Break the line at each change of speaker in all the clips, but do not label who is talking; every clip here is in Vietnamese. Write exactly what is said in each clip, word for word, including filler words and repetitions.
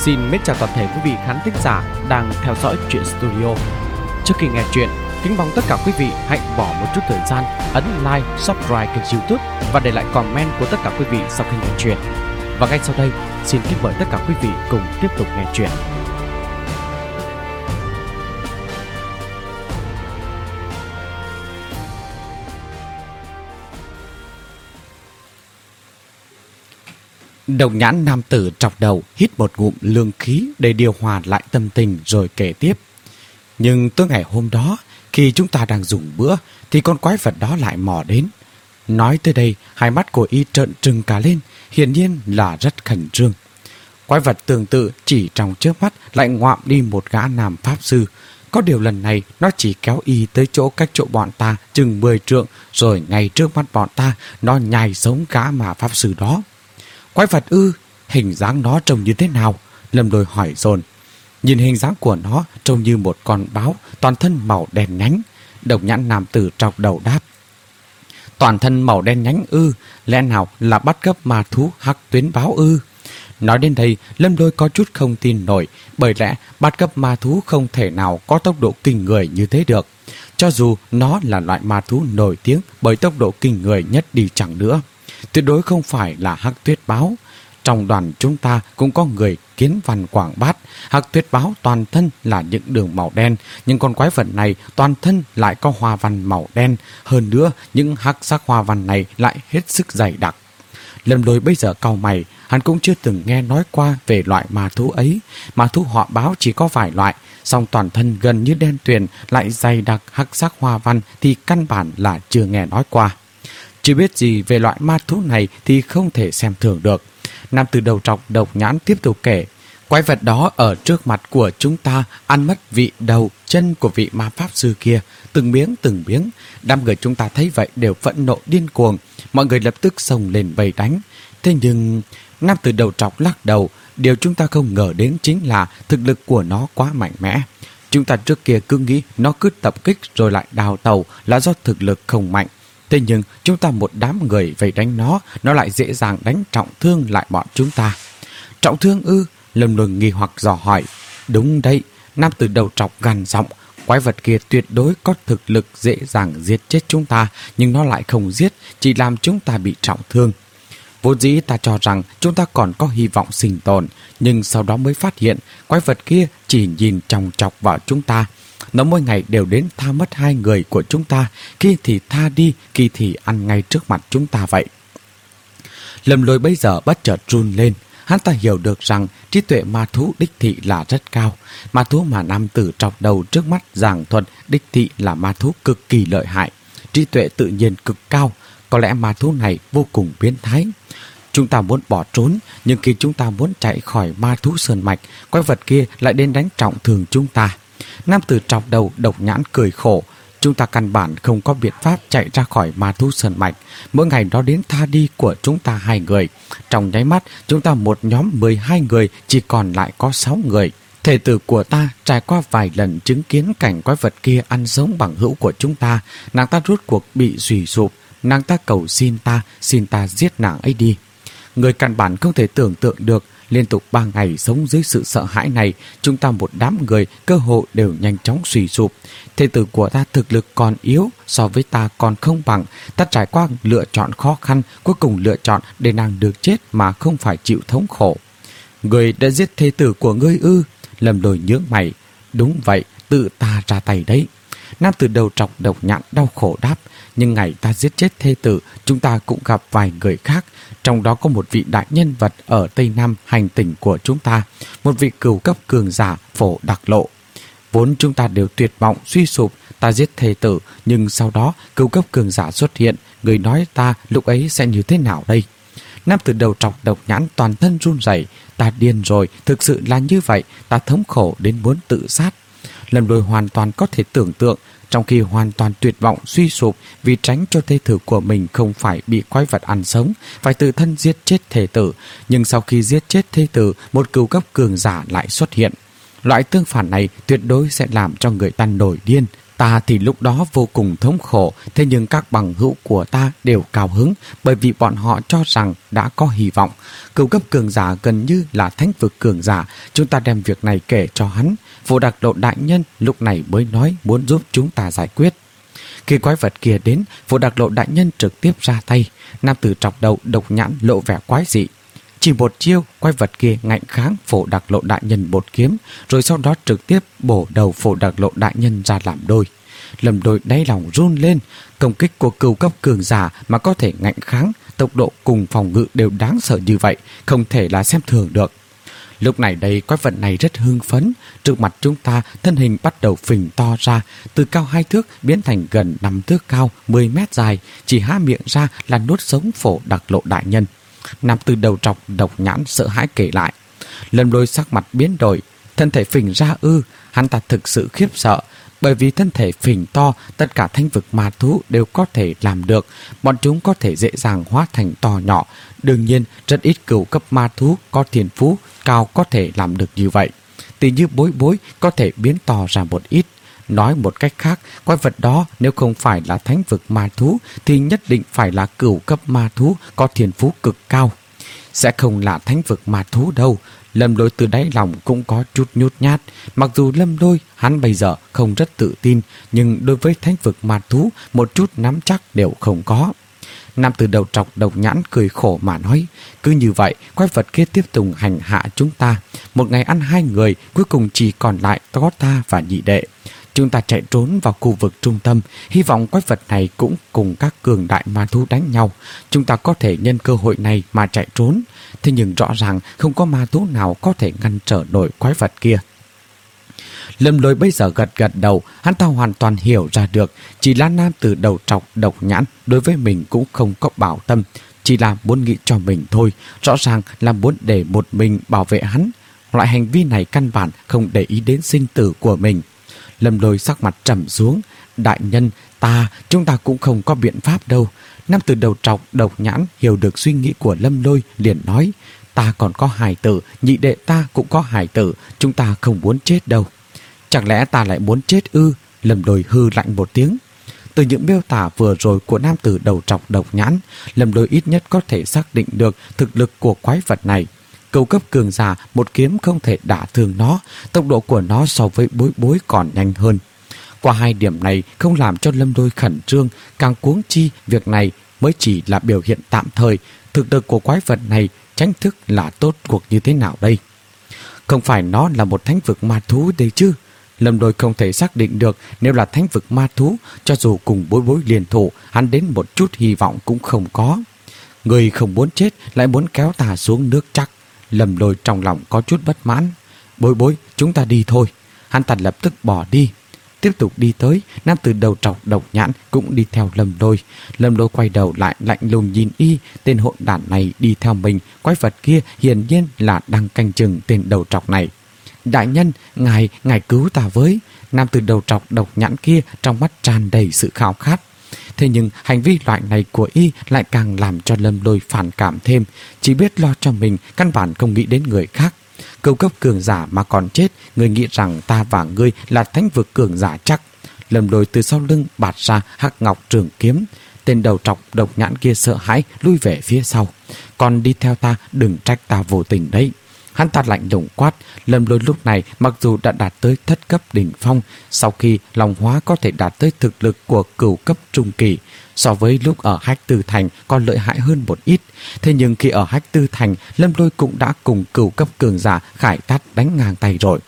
Xin mến chào toàn thể quý vị khán thính giả đang theo dõi Truyện Studio. Trước khi nghe chuyện, kính mong tất cả quý vị hãy bỏ một chút thời gian ấn like, subscribe kênh YouTube và để lại comment của tất cả quý vị sau khi nghe chuyện. Và ngay sau đây, xin kính mời tất cả quý vị cùng tiếp tục nghe chuyện. Độc nhãn nam tử trọc đầu hít một ngụm lương khí để điều hòa lại tâm tình rồi kể tiếp. Nhưng tới ngày hôm đó, khi chúng ta đang dùng bữa thì con quái vật đó lại mò đến. Nói tới đây, hai mắt của y trợn trừng cả lên, hiển nhiên là rất khẩn trương. Quái vật tương tự chỉ trong chớp mắt lại ngoạm đi một gã nam pháp sư. Có điều lần này nó chỉ kéo y tới chỗ cách chỗ bọn ta chừng mười trượng, rồi ngay trước mắt bọn ta nó nhai sống gã mà pháp sư đó. Quái vật ư? Hình dáng nó trông như thế nào? Lâm Lôi hỏi dồn. Nhìn hình dáng của nó trông như một con báo, toàn thân màu đen nhánh. Độc nhãn nam tử trọc đầu đáp. Toàn thân màu đen nhánh ư? Lẽ nào là bắt gấp ma thú hắc tuyến báo ư? Nói đến đây, Lâm Lôi có chút không tin nổi, bởi lẽ bắt gấp ma thú không thể nào có tốc độ kinh người như thế được. Cho dù nó là loại ma thú nổi tiếng bởi tốc độ kinh người nhất đi chẳng nữa, tuyệt đối không phải là hắc tuyết báo. Trong đoàn chúng ta cũng có người kiến văn quảng bát. Hắc tuyết báo toàn thân là những đường màu đen, nhưng con quái vật này toàn thân lại có hoa văn màu đen. Hơn nữa, những hắc sắc hoa văn này lại hết sức dày đặc. Lâm Lôi bây giờ cau mày, hắn cũng chưa từng nghe nói qua về loại ma thú ấy. Ma thú họ báo chỉ có vài loại, song toàn thân gần như đen tuyền lại dày đặc hắc sắc hoa văn thì căn bản là chưa nghe nói qua. Chưa biết gì về loại ma thú này thì không thể xem thường được. Nam tử đầu trọc độc nhãn tiếp tục kể. Quái vật đó ở trước mặt của chúng ta ăn mất vị đầu chân của vị ma pháp sư kia, từng miếng từng miếng. Đám người chúng ta thấy vậy đều phẫn nộ điên cuồng, mọi người lập tức xông lên vây đánh. Thế nhưng nam tử đầu trọc lắc đầu. Điều chúng ta không ngờ đến chính là thực lực của nó quá mạnh mẽ. Chúng ta trước kia cứ nghĩ nó cứ tập kích rồi lại đào tàu là do thực lực không mạnh. Thế nhưng chúng ta một đám người vây đánh nó, nó lại dễ dàng đánh trọng thương lại bọn chúng ta. Trọng thương ư? Lâm Lôi nghi hoặc dò hỏi. Đúng đấy, nam tử đầu trọc gằn giọng. Quái vật kia tuyệt đối có thực lực dễ dàng giết chết chúng ta, nhưng nó lại không giết, chỉ làm chúng ta bị trọng thương. Vốn dĩ ta cho rằng chúng ta còn có hy vọng sinh tồn, nhưng sau đó mới phát hiện quái vật kia chỉ nhìn chòng chọc vào chúng ta. Nó mỗi ngày đều đến tha mất hai người của chúng ta, khi thì tha đi, khi thì ăn ngay trước mặt chúng ta vậy. Lâm Lôi bây giờ bất chợt run lên. Hắn ta hiểu được rằng trí tuệ ma thú đích thị là rất cao. Ma thú mà nam tử trọc đầu trước mắt giảng thuật đích thị là ma thú cực kỳ lợi hại, trí tuệ tự nhiên cực cao. Có lẽ ma thú này vô cùng biến thái. Chúng ta muốn bỏ trốn, nhưng khi chúng ta muốn chạy khỏi ma thú sơn mạch, quái vật kia lại đến đánh trọng thương chúng ta. Nam tử trọc đầu độc nhãn cười khổ. Chúng ta căn bản không có biện pháp chạy ra khỏi ma thú sơn mạch. Mỗi ngày nó đến tha đi của chúng ta hai người. Trong nháy mắt, chúng ta một nhóm mười hai người chỉ còn lại có sáu người. Thể tử của ta trải qua vài lần chứng kiến cảnh quái vật kia ăn sống bằng hữu của chúng ta. Nàng ta rốt cuộc bị suy sụp. Nàng ta cầu xin ta, xin ta giết nàng ấy đi. Người căn bản không thể tưởng tượng được. Liên tục ba ngày sống dưới sự sợ hãi này, chúng ta một đám người cơ hội đều nhanh chóng suy sụp. Thê tử của ta thực lực còn yếu, so với ta còn không bằng. Ta trải qua lựa chọn khó khăn, cuối cùng lựa chọn để nàng được chết mà không phải chịu thống khổ. Người đã giết thê tử của ngươi ư? Lâm Lôi nhướng mày. Đúng vậy, tự ta ra tay đấy. Nam tử đầu trọc độc nhãn đau khổ đáp. Nhưng ngày ta giết chết thê tử, chúng ta cũng gặp vài người khác. Trong đó có một vị đại nhân vật ở Tây Nam hành tỉnh của chúng ta, một vị cửu cấp cường giả Phổ Đặc Lộ. Vốn chúng ta đều tuyệt vọng suy sụp. Ta giết thê tử, nhưng sau đó cửu cấp cường giả xuất hiện. Người nói ta lúc ấy sẽ như thế nào đây? Nam tử đầu trọc độc nhãn toàn thân run rẩy. Ta điên rồi, thực sự là như vậy. Ta thống khổ đến muốn tự sát. Lâm Lôi hoàn toàn có thể tưởng tượng, trong khi hoàn toàn tuyệt vọng suy sụp vì tránh cho thê tử của mình không phải bị quái vật ăn sống, phải tự thân giết chết thê tử. Nhưng sau khi giết chết thê tử, một cửu cấp cường giả lại xuất hiện. Loại tương phản này tuyệt đối sẽ làm cho người ta nổi điên. Ta thì lúc đó vô cùng thống khổ, thế nhưng các bằng hữu của ta đều cao hứng bởi vì bọn họ cho rằng đã có hy vọng. Cửu cấp cường giả gần như là thánh vực cường giả, chúng ta đem việc này kể cho hắn. Vô Đặc Lộ đại nhân lúc này mới nói muốn giúp chúng ta giải quyết. Khi quái vật kia đến, Vô Đặc Lộ đại nhân trực tiếp ra tay. Nam tử trọc đầu độc nhãn lộ vẻ quái dị. Chỉ một chiêu, quái vật kia ngạnh kháng Phổ Đặc Lộ đại nhân một kiếm, rồi sau đó trực tiếp bổ đầu Phổ Đặc Lộ đại nhân ra làm đôi. Lâm Lôi đáy lòng run lên, công kích của cửu cấp cường giả mà có thể ngạnh kháng, tốc độ cùng phòng ngự đều đáng sợ như vậy, không thể là xem thường được. Lúc này đây quái vật này rất hưng phấn, trước mặt chúng ta thân hình bắt đầu phình to ra, từ cao hai thước biến thành gần năm thước cao, mười mét dài, chỉ há miệng ra là nuốt sống Phổ Đặc Lộ đại nhân. Nam từ đầu trọc độc nhãn sợ hãi kể lại. Lâm Lôi sắc mặt biến đổi, thân thể phình ra ư? Hắn ta thực sự khiếp sợ, bởi vì thân thể phình to, tất cả thánh vực ma thú đều có thể làm được, bọn chúng có thể dễ dàng hóa thành to nhỏ. Đương nhiên, rất ít cửu cấp ma thú có thiên phú cao có thể làm được như vậy. Tỷ như Bối Bối có thể biến to ra một ít. Nói một cách khác, quái vật đó nếu không phải là thánh vực ma thú thì nhất định phải là cửu cấp ma thú có thiên phú cực cao. Sẽ không là thánh vực ma thú đâu. Lâm Lôi từ đáy lòng cũng có chút nhút nhát. Mặc dù Lâm Lôi hắn bây giờ không rất tự tin, nhưng đối với thánh vực ma thú một chút nắm chắc đều không có. Nam từ đầu trọc độc nhãn cười khổ mà nói, cứ như vậy quái vật kia tiếp tục hành hạ chúng ta. Một ngày ăn hai người, cuối cùng chỉ còn lại có ta và nhị đệ. Chúng ta chạy trốn vào khu vực trung tâm, hy vọng quái vật này cũng cùng các cường đại ma thú đánh nhau. Chúng ta có thể nhân cơ hội này mà chạy trốn. Thế nhưng rõ ràng không có ma thú nào có thể ngăn trở nổi quái vật kia. Lâm Lôi bây giờ gật gật đầu, hắn ta hoàn toàn hiểu ra được, chỉ là nam từ đầu trọc độc nhãn đối với mình cũng không có bảo tâm, chỉ là muốn nghĩ cho mình thôi, rõ ràng là muốn để một mình bảo vệ hắn. Loại hành vi này căn bản không để ý đến sinh tử của mình. Lâm Lôi sắc mặt trầm xuống, đại nhân, ta, chúng ta cũng không có biện pháp đâu. Nam từ đầu trọc độc nhãn hiểu được suy nghĩ của Lâm Lôi liền nói, ta còn có hài tử, nhị đệ ta cũng có hài tử, chúng ta không muốn chết đâu. Chẳng lẽ ta lại muốn chết ư? Lâm Lôi hư lạnh một tiếng. Từ những miêu tả vừa rồi của nam tử đầu trọc độc nhãn, Lâm Lôi ít nhất có thể xác định được thực lực của quái vật này. Cửu cấp cường giả một kiếm không thể đả thương nó, tốc độ của nó so với Bối Bối còn nhanh hơn. Qua hai điểm này không làm cho Lâm Lôi khẩn trương, càng cuống chi việc này mới chỉ là biểu hiện tạm thời. Thực lực của quái vật này chính thức là tốt cuộc như thế nào đây? Không phải nó là một thánh vực ma thú đấy chứ? Lâm Lôi không thể xác định được, nếu là thánh vực ma thú, cho dù cùng Bối Bối liên thủ, hắn đến một chút hy vọng cũng không có. Người không muốn chết lại muốn kéo ta xuống nước chắc. Lâm Lôi trong lòng có chút bất mãn. Bối Bối, chúng ta đi thôi. Hắn ta lập tức bỏ đi. Tiếp tục đi tới, nam từ đầu trọc độc nhãn cũng đi theo Lâm Lôi. Lâm Lôi quay đầu lại lạnh lùng nhìn y, tên hỗn đản này đi theo mình, quái vật kia hiển nhiên là đang canh chừng tên đầu trọc này. Đại nhân, ngài, ngài cứu ta với. Nam từ đầu trọc độc nhãn kia trong mắt tràn đầy sự khao khát. Thế nhưng hành vi loại này của y lại càng làm cho Lâm Lôi phản cảm thêm, chỉ biết lo cho mình, căn bản không nghĩ đến người khác. Cửu cấp cường giả mà còn chết, người nghĩ rằng ta và ngươi là thánh vực cường giả chắc. Lâm Lôi từ sau lưng bạt ra hắc ngọc trường kiếm. Tên đầu trọc độc nhãn kia sợ hãi lui về phía sau. Còn đi theo ta, đừng trách ta vô tình đấy. Hắn ta lạnh lùng quát. Lâm Lôi lúc này mặc dù đã đạt tới thất cấp đỉnh phong, sau khi long hóa có thể đạt tới thực lực của cửu cấp trung kỳ, so với lúc ở Hách Tư Thành còn lợi hại hơn một ít. Thế nhưng khi ở Hách Tư Thành, Lâm Lôi cũng đã cùng cửu cấp cường giả Khải Tát đánh ngang tay rồi.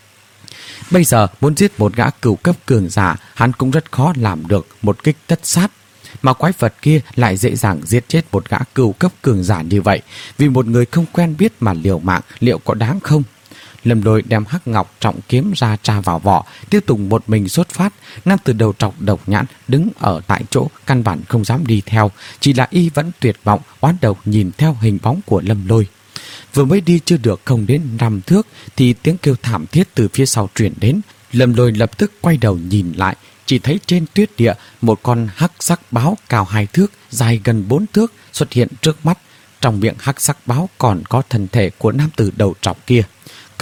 Bây giờ muốn giết một gã cửu cấp cường giả, hắn cũng rất khó làm được một kích tất sát. Mà quái vật kia lại dễ dàng giết chết một gã cửu cấp cường giả như vậy, vì một người không quen biết mà liều mạng, liệu có đáng không? Lâm Lôi đem hắc ngọc trọng kiếm ra tra vào vỏ, tiếp tục một mình xuất phát. Nam từ đầu trọc độc nhãn đứng ở tại chỗ, căn bản không dám đi theo, chỉ là y vẫn tuyệt vọng, oán độc nhìn theo hình bóng của Lâm Lôi. Vừa mới đi chưa được không đến năm thước thì tiếng kêu thảm thiết từ phía sau truyền đến. Lâm Lôi lập tức quay đầu nhìn lại, chỉ thấy trên tuyết địa một con hắc sắc báo cao hai thước, dài gần bốn thước xuất hiện trước mắt. Trong miệng hắc sắc báo còn có thân thể của nam tử đầu trọc kia.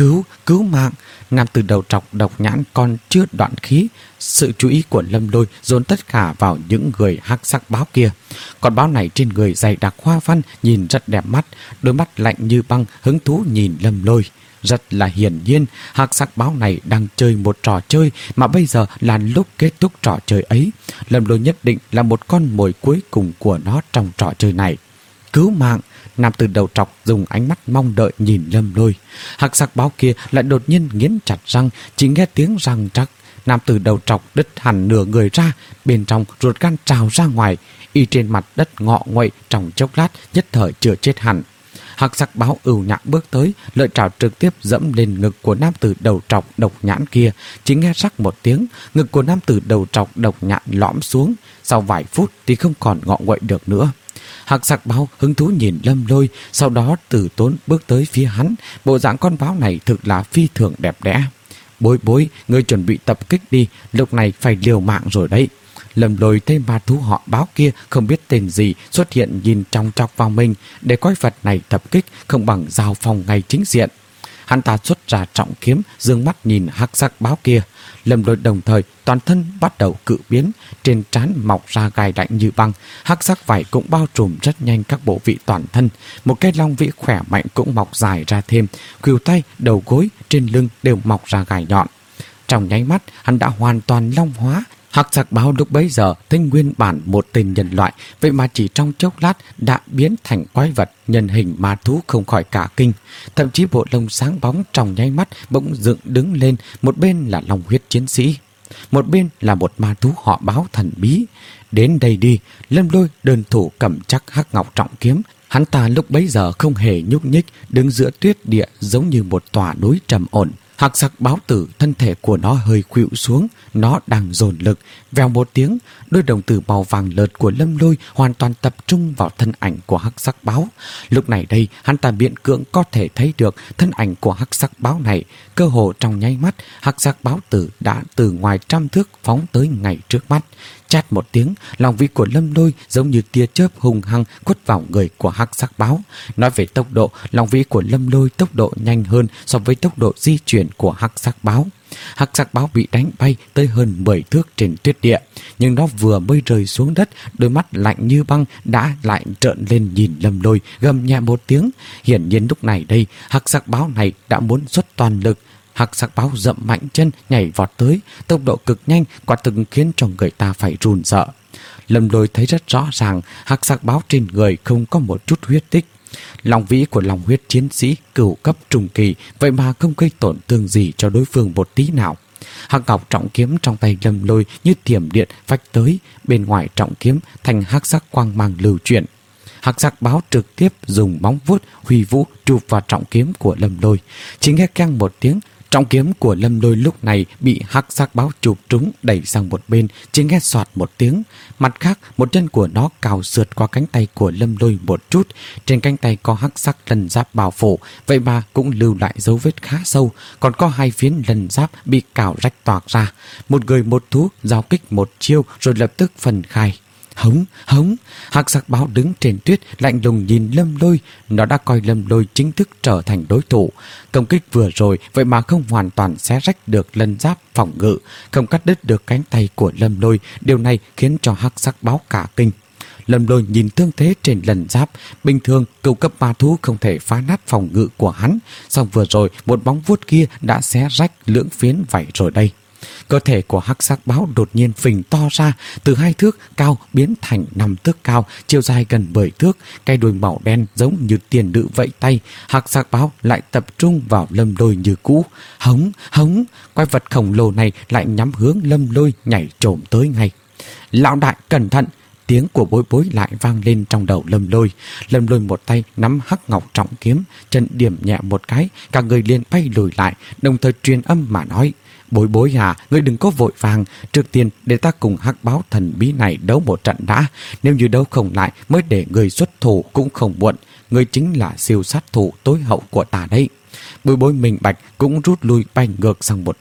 Cứu, cứu mạng! Nam tử đầu trọc độc nhãn còn chưa đoạn khí. Sự chú ý của Lâm Lôi dồn tất cả vào những người hắc sắc báo kia. Con báo này trên người dày đặc hoa văn, nhìn rất đẹp mắt, đôi mắt lạnh như băng, hứng thú nhìn Lâm Lôi. Rất là hiển nhiên, hắc sắc báo này đang chơi một trò chơi mà bây giờ là lúc kết thúc trò chơi ấy. Lâm Lôi nhất định là một con mồi cuối cùng của nó trong trò chơi này. Cứu mạng! Nam tử đầu trọc dùng ánh mắt mong đợi nhìn Lâm Lôi. Hắc sắc báo kia lại đột nhiên nghiến chặt răng, chỉ nghe tiếng răng rắc. Nam tử đầu trọc đứt hẳn nửa người ra, bên trong ruột gan trào ra ngoài, y trên mặt đất ngọ nguậy trong chốc lát, nhất thời chưa chết hẳn. Hắc sắc báo ưu nhã bước tới, lợi trảo trực tiếp dẫm lên ngực của nam tử đầu trọc độc nhãn kia. Chỉ nghe rắc một tiếng, ngực của nam tử đầu trọc độc nhãn lõm xuống, sau vài phút thì không còn ngọ nguậy được nữa. Hắc sắc báo hứng thú nhìn Lâm Lôi, sau đó từ tốn bước tới phía hắn. Bộ dạng con báo này thực là phi thường đẹp đẽ. Bối bối, ngươi chuẩn bị tập kích đi, lúc này phải liều mạng rồi đấy. Lâm Lôi thấy ma thú họ báo kia không biết tên gì xuất hiện nhìn trong chọc vào mình, để quái vật này tập kích không bằng giao phong ngay chính diện. Hắn ta xuất ra trọng kiếm, dương mắt nhìn hắc sắc báo kia. Lâm Lôi đồng thời toàn thân bắt đầu cự biến, trên trán mọc ra gai lạnh như băng, hắc sắc vảy cũng bao trùm rất nhanh các bộ vị toàn thân. Một cái long vĩ khỏe mạnh cũng mọc dài ra thêm, khuỷu tay, đầu gối, trên lưng đều mọc ra gai nhọn. Trong nháy mắt, hắn đã hoàn toàn long hóa. Hắc sắc báo lúc bấy giờ thấy nguyên bản một tên nhân loại, vậy mà chỉ trong chốc lát đã biến thành quái vật nhân hình ma thú, không khỏi cả kinh. Thậm chí bộ lông sáng bóng trong nháy mắt bỗng dựng đứng lên, một bên là long huyết chiến sĩ, một bên là một ma thú họ báo thần bí. Đến đây đi! Lâm Lôi đơn thủ cầm chắc hắc ngọc trọng kiếm. Hắn ta lúc bấy giờ không hề nhúc nhích, đứng giữa tuyết địa giống như một tòa núi trầm ổn. Hắc sắc báo tử, thân thể của nó hơi khuỵu xuống, nó đang dồn lực. Vèo một tiếng, đôi đồng tử màu vàng lợt của Lâm Lôi hoàn toàn tập trung vào thân ảnh của hắc sắc báo. Lúc này đây, hắn ta miễn cưỡng có thể thấy được thân ảnh của hắc sắc báo này. Cơ hồ trong nháy mắt, hắc sắc báo tử đã từ ngoài trăm thước phóng tới ngay trước mắt. Chát một tiếng, lòng vĩ của Lâm Lôi giống như tia chớp hung hăng quất vào người của hắc sắc báo. Nói về tốc độ, lòng vĩ của Lâm Lôi tốc độ nhanh hơn so với tốc độ di chuyển của hắc sắc báo. Hắc sắc báo bị đánh bay tới hơn mười thước trên tuyết địa, nhưng nó vừa mới rơi xuống đất, đôi mắt lạnh như băng đã lại trợn lên nhìn Lâm Lôi, gầm nhẹ một tiếng. Hiển nhiên lúc này đây, hắc sắc báo này đã muốn xuất toàn lực. Hắc sắc báo dậm mạnh chân nhảy vọt tới, tốc độ cực nhanh, quả thực khiến cho người ta phải run sợ. Lâm Lôi thấy rất rõ ràng, hắc sắc báo trên người không có một chút huyết tích. Long vĩ của long huyết chiến sĩ cửu cấp trung kỳ, vậy mà không gây tổn thương gì cho đối phương một tí nào. Hắc ngọc trọng kiếm trong tay Lâm Lôi như thiểm điện vạch tới, bên ngoài trọng kiếm thành hắc sắc quang mang lưu chuyển. Hắc sắc báo trực tiếp dùng móng vuốt huy vũ chụp vào trọng kiếm của Lâm Lôi. Chỉ nghe keng một tiếng, trọng kiếm của Lâm Lôi lúc này bị hắc sắc báo chụp trúng, đẩy sang một bên. Chỉ nghe soạt một tiếng, mặt khác một chân của nó cào sượt qua cánh tay của Lâm Lôi một chút. Trên cánh tay có hắc sắc lân giáp bao phủ, vậy mà cũng lưu lại dấu vết khá sâu, còn có hai phiến lân giáp bị cào rách toạc ra. Một người một thú giao kích một chiêu rồi lập tức phân khai. Hống, hống! Hắc sắc báo đứng trên tuyết lạnh lùng nhìn Lâm Lôi. Nó đã coi Lâm Lôi chính thức trở thành đối thủ. Công kích vừa rồi vậy mà không hoàn toàn xé rách được lân giáp phòng ngự, không cắt đứt được cánh tay của Lâm Lôi. Điều này khiến cho hắc sắc báo cả kinh. Lâm Lôi nhìn thương thế trên lân giáp, bình thường cửu cấp ma thú không thể phá nát phòng ngự của hắn, song vừa rồi một bóng vuốt kia đã xé rách lưỡng phiến vảy rồi đây. Cơ thể của hắc sắc báo đột nhiên phình to ra, từ hai thước cao biến thành năm thước cao, chiều dài gần mười thước, cái đuôi màu đen giống như tiền nữ vẫy tay. Hắc sắc báo lại tập trung vào Lâm Lôi như cũ. Hống, hống! Quái vật khổng lồ này lại nhắm hướng Lâm Lôi nhảy trồm tới ngay. Lão đại cẩn thận! Tiếng của Bối Bối lại vang lên trong đầu Lâm Lôi. Lâm Lôi một tay nắm hắc ngọc trọng kiếm, chân điểm nhẹ một cái, cả người liền bay lùi lại, đồng thời truyền âm mà nói: Bối Bối à, ngươi đừng có vội vàng, trước tiên để ta cùng hắc báo thần bí này đấu một trận đã. Nếu như đấu không lại mới để người xuất thủ cũng không muộn. Ngươi chính là siêu sát thủ tối hậu của ta đấy. Bối Bối minh bạch cũng rút lui bay ngược sang một bên.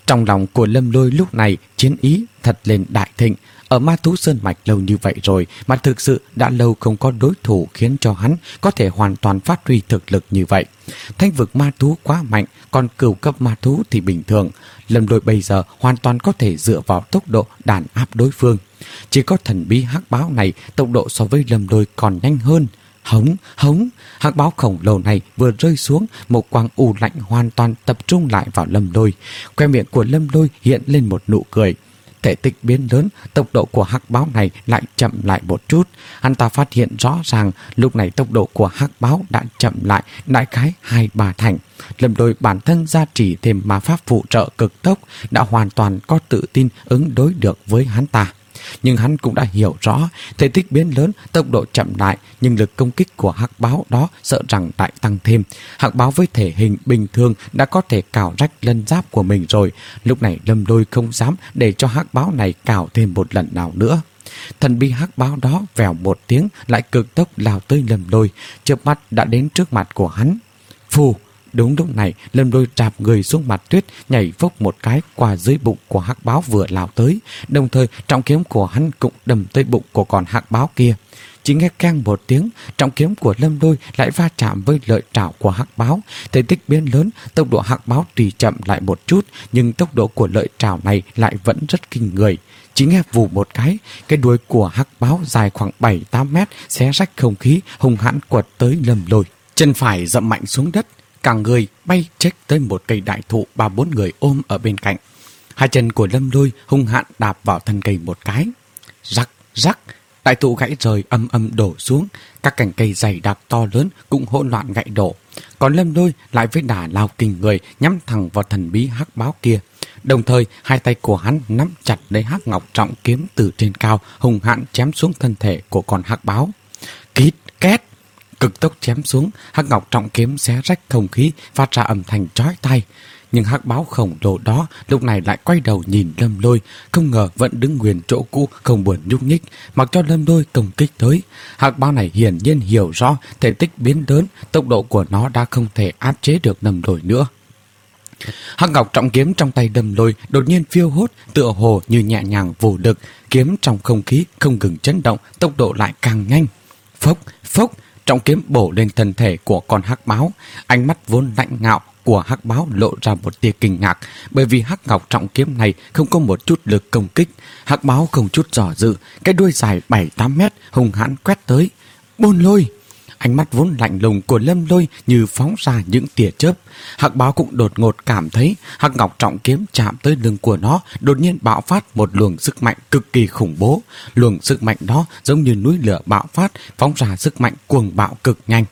Trong lòng của Lâm Lôi lúc này chiến ý thật lên đại thịnh. Ở Ma Thú Sơn Mạch lâu như vậy rồi mà thực sự đã lâu không có đối thủ khiến cho hắn có thể hoàn toàn phát huy thực lực như vậy. Thanh vực ma thú quá mạnh, còn cửu cấp ma thú thì bình thường. Lâm Lôi bây giờ hoàn toàn có thể dựa vào tốc độ đàn áp đối phương. Chỉ có thần bí hắc báo này tốc độ so với Lâm Lôi còn nhanh hơn. Hống, hống, hắc báo khổng lồ này vừa rơi xuống, một quang u lạnh hoàn toàn tập trung lại vào Lâm Lôi. Khoe miệng của Lâm Lôi hiện lên một nụ cười. Thể tích biến lớn, tốc độ của hắc báo này lại chậm lại một chút. Hắn ta phát hiện rõ ràng lúc này tốc độ của hắc báo đã chậm lại đại khái hai ba thành. Lâm Lôi bản thân gia trì thêm ma pháp phụ trợ cực tốc đã hoàn toàn có tự tin ứng đối được với hắn ta. Nhưng hắn cũng đã hiểu rõ thể tích biến lớn, tốc độ chậm lại, nhưng lực công kích của hắc báo đó sợ rằng lại tăng thêm. Hắc báo với thể hình bình thường đã có thể cào rách lân giáp của mình rồi. Lúc này Lâm Lôi không dám để cho hắc báo này cào thêm một lần nào nữa. Thần bí hắc báo đó vèo một tiếng lại cực tốc lao tới Lâm Lôi, chớp mắt đã đến trước mặt của hắn. Phù! Đúng lúc này, Lâm Lôi trạp người xuống mặt tuyết, nhảy phốc một cái qua dưới bụng của hắc báo vừa lao tới, đồng thời trọng kiếm của hắn cũng đâm tới bụng của con hắc báo kia. Chỉ nghe keng một tiếng, trọng kiếm của Lâm Lôi lại va chạm với lợi trảo của hắc báo. Thể tích biến lớn, tốc độ hắc báo tùy chậm lại một chút, nhưng tốc độ của lợi trảo này lại vẫn rất kinh người. Chỉ nghe vù một cái, cái đuôi của hắc báo dài khoảng bảy tám mét xé rách không khí, hung hãn quật tới Lâm Lôi. Chân phải dậm mạnh xuống đất, cả người bay chếch tới một cây đại thụ ba bốn người ôm ở bên cạnh. Hai chân của Lâm Lôi hung hãn đạp vào thân cây một cái. Rắc, rắc, đại thụ gãy rời âm âm đổ xuống, các cành cây dày đặc to lớn cũng hỗn loạn gãy đổ. Còn Lâm Lôi lại với đà lao kinh người nhắm thẳng vào thần bí hắc báo kia. Đồng thời hai tay của hắn nắm chặt lấy hắc ngọc trọng kiếm từ trên cao, hung hãn chém xuống thân thể của con hắc báo. Kít, két, cực tốc chém xuống, hắc ngọc trọng kiếm xé rách không khí, phát ra âm thanh chói tai. Nhưng hắc báo khổng lồ đó lúc này lại quay đầu nhìn Lâm Lôi, không ngờ vẫn đứng nguyên chỗ cũ, không buồn nhúc nhích, mặc cho Lâm Lôi công kích tới. Hắc báo này hiển nhiên hiểu rõ thể tích biến lớn, tốc độ của nó đã không thể áp chế được Lâm Lôi nữa. Hắc ngọc trọng kiếm trong tay Lâm Lôi đột nhiên phiêu hốt, tựa hồ như nhẹ nhàng vô lực, kiếm trong không khí không ngừng chấn động, tốc độ lại càng nhanh. Phốc, phốc, trọng kiếm bổ lên thân thể của con hắc báo. Ánh mắt vốn lạnh ngạo của hắc báo lộ ra một tia kinh ngạc, bởi vì hắc ngọc trọng kiếm này không có một chút lực công kích. Hắc báo không chút dò dự, cái đuôi dài bảy tám mét hung hãn quét tới. Bôn Lôi! Ánh mắt vốn lạnh lùng của Lâm Lôi như phóng ra những tia chớp. Hắc báo cũng đột ngột cảm thấy hắc ngọc trọng kiếm chạm tới lưng của nó, đột nhiên bạo phát một luồng sức mạnh cực kỳ khủng bố. Luồng sức mạnh đó giống như núi lửa bạo phát, phóng ra sức mạnh cuồng bạo cực nhanh.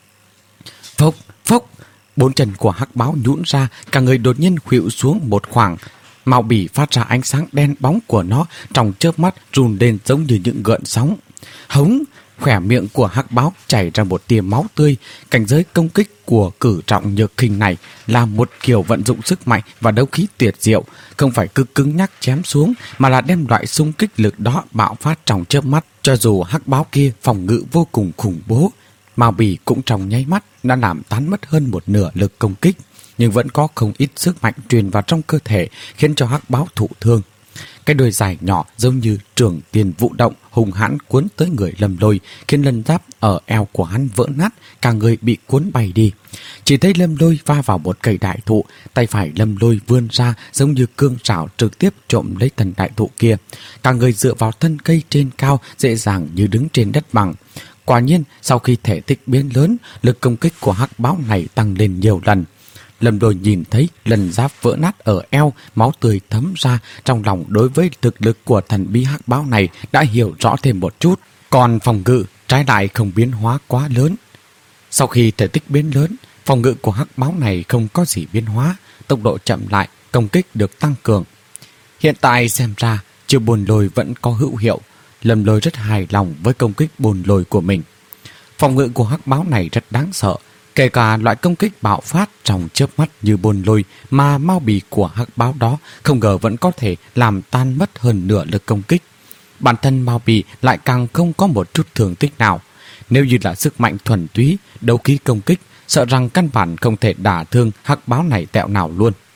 Phốc, phốc, bốn chân của hắc báo nhũn ra, cả người đột nhiên khuỵu xuống một khoảng. Mao bì phát ra ánh sáng đen bóng của nó trong chớp mắt run lên giống như những gợn sóng. Hống! Khỏe miệng của hắc báo chảy ra một tia máu tươi. Cảnh giới công kích của cử trọng nhược khinh này là một kiểu vận dụng sức mạnh và đấu khí tuyệt diệu, không phải cứ cứng nhắc chém xuống, mà là đem loại xung kích lực đó bạo phát trong chớp mắt. Cho dù hắc báo kia phòng ngự vô cùng khủng bố, Mao bì cũng trong nháy mắt đã làm tán mất hơn một nửa lực công kích, nhưng vẫn có không ít sức mạnh truyền vào trong cơ thể, khiến cho hắc báo thụ thương. Cái đuôi dài nhỏ giống như trường tiền vụ động hùng hãn cuốn tới người Lâm Lôi, khiến lân giáp ở eo của hắn vỡ nát, cả người bị cuốn bay đi. Chỉ thấy Lâm Lôi va vào một cây đại thụ, tay phải Lâm Lôi vươn ra giống như cương trảo trực tiếp trộm lấy thân đại thụ kia. Cả người dựa vào thân cây trên cao, dễ dàng như đứng trên đất bằng. Quả nhiên, sau khi thể tích biến lớn, lực công kích của hắc báo này tăng lên nhiều lần. Lâm Lôi nhìn thấy lần giáp vỡ nát ở eo, máu tươi thấm ra, trong lòng đối với thực lực của thần bí hắc báo này đã hiểu rõ thêm một chút. Còn phòng ngự trái lại không biến hóa quá lớn. Sau khi thể tích biến lớn, phòng ngự của hắc báo này không có gì biến hóa, tốc độ chậm lại, công kích được tăng cường. Hiện tại xem ra chiêu Bồn Lôi vẫn có hữu hiệu. Lâm Lôi rất hài lòng với công kích Bồn Lôi của mình. Phòng ngự của hắc báo này rất đáng sợ. Kể cả loại công kích bạo phát trong chớp mắt như Bồn Lôi mà Mao bì của hắc báo đó không ngờ vẫn có thể làm tan mất hơn nửa lực công kích. Bản thân Mao bì lại càng không có một chút thương tích nào. Nếu như là sức mạnh thuần túy, đấu khí công kích, sợ rằng căn bản không thể đả thương hắc báo này tẹo nào luôn.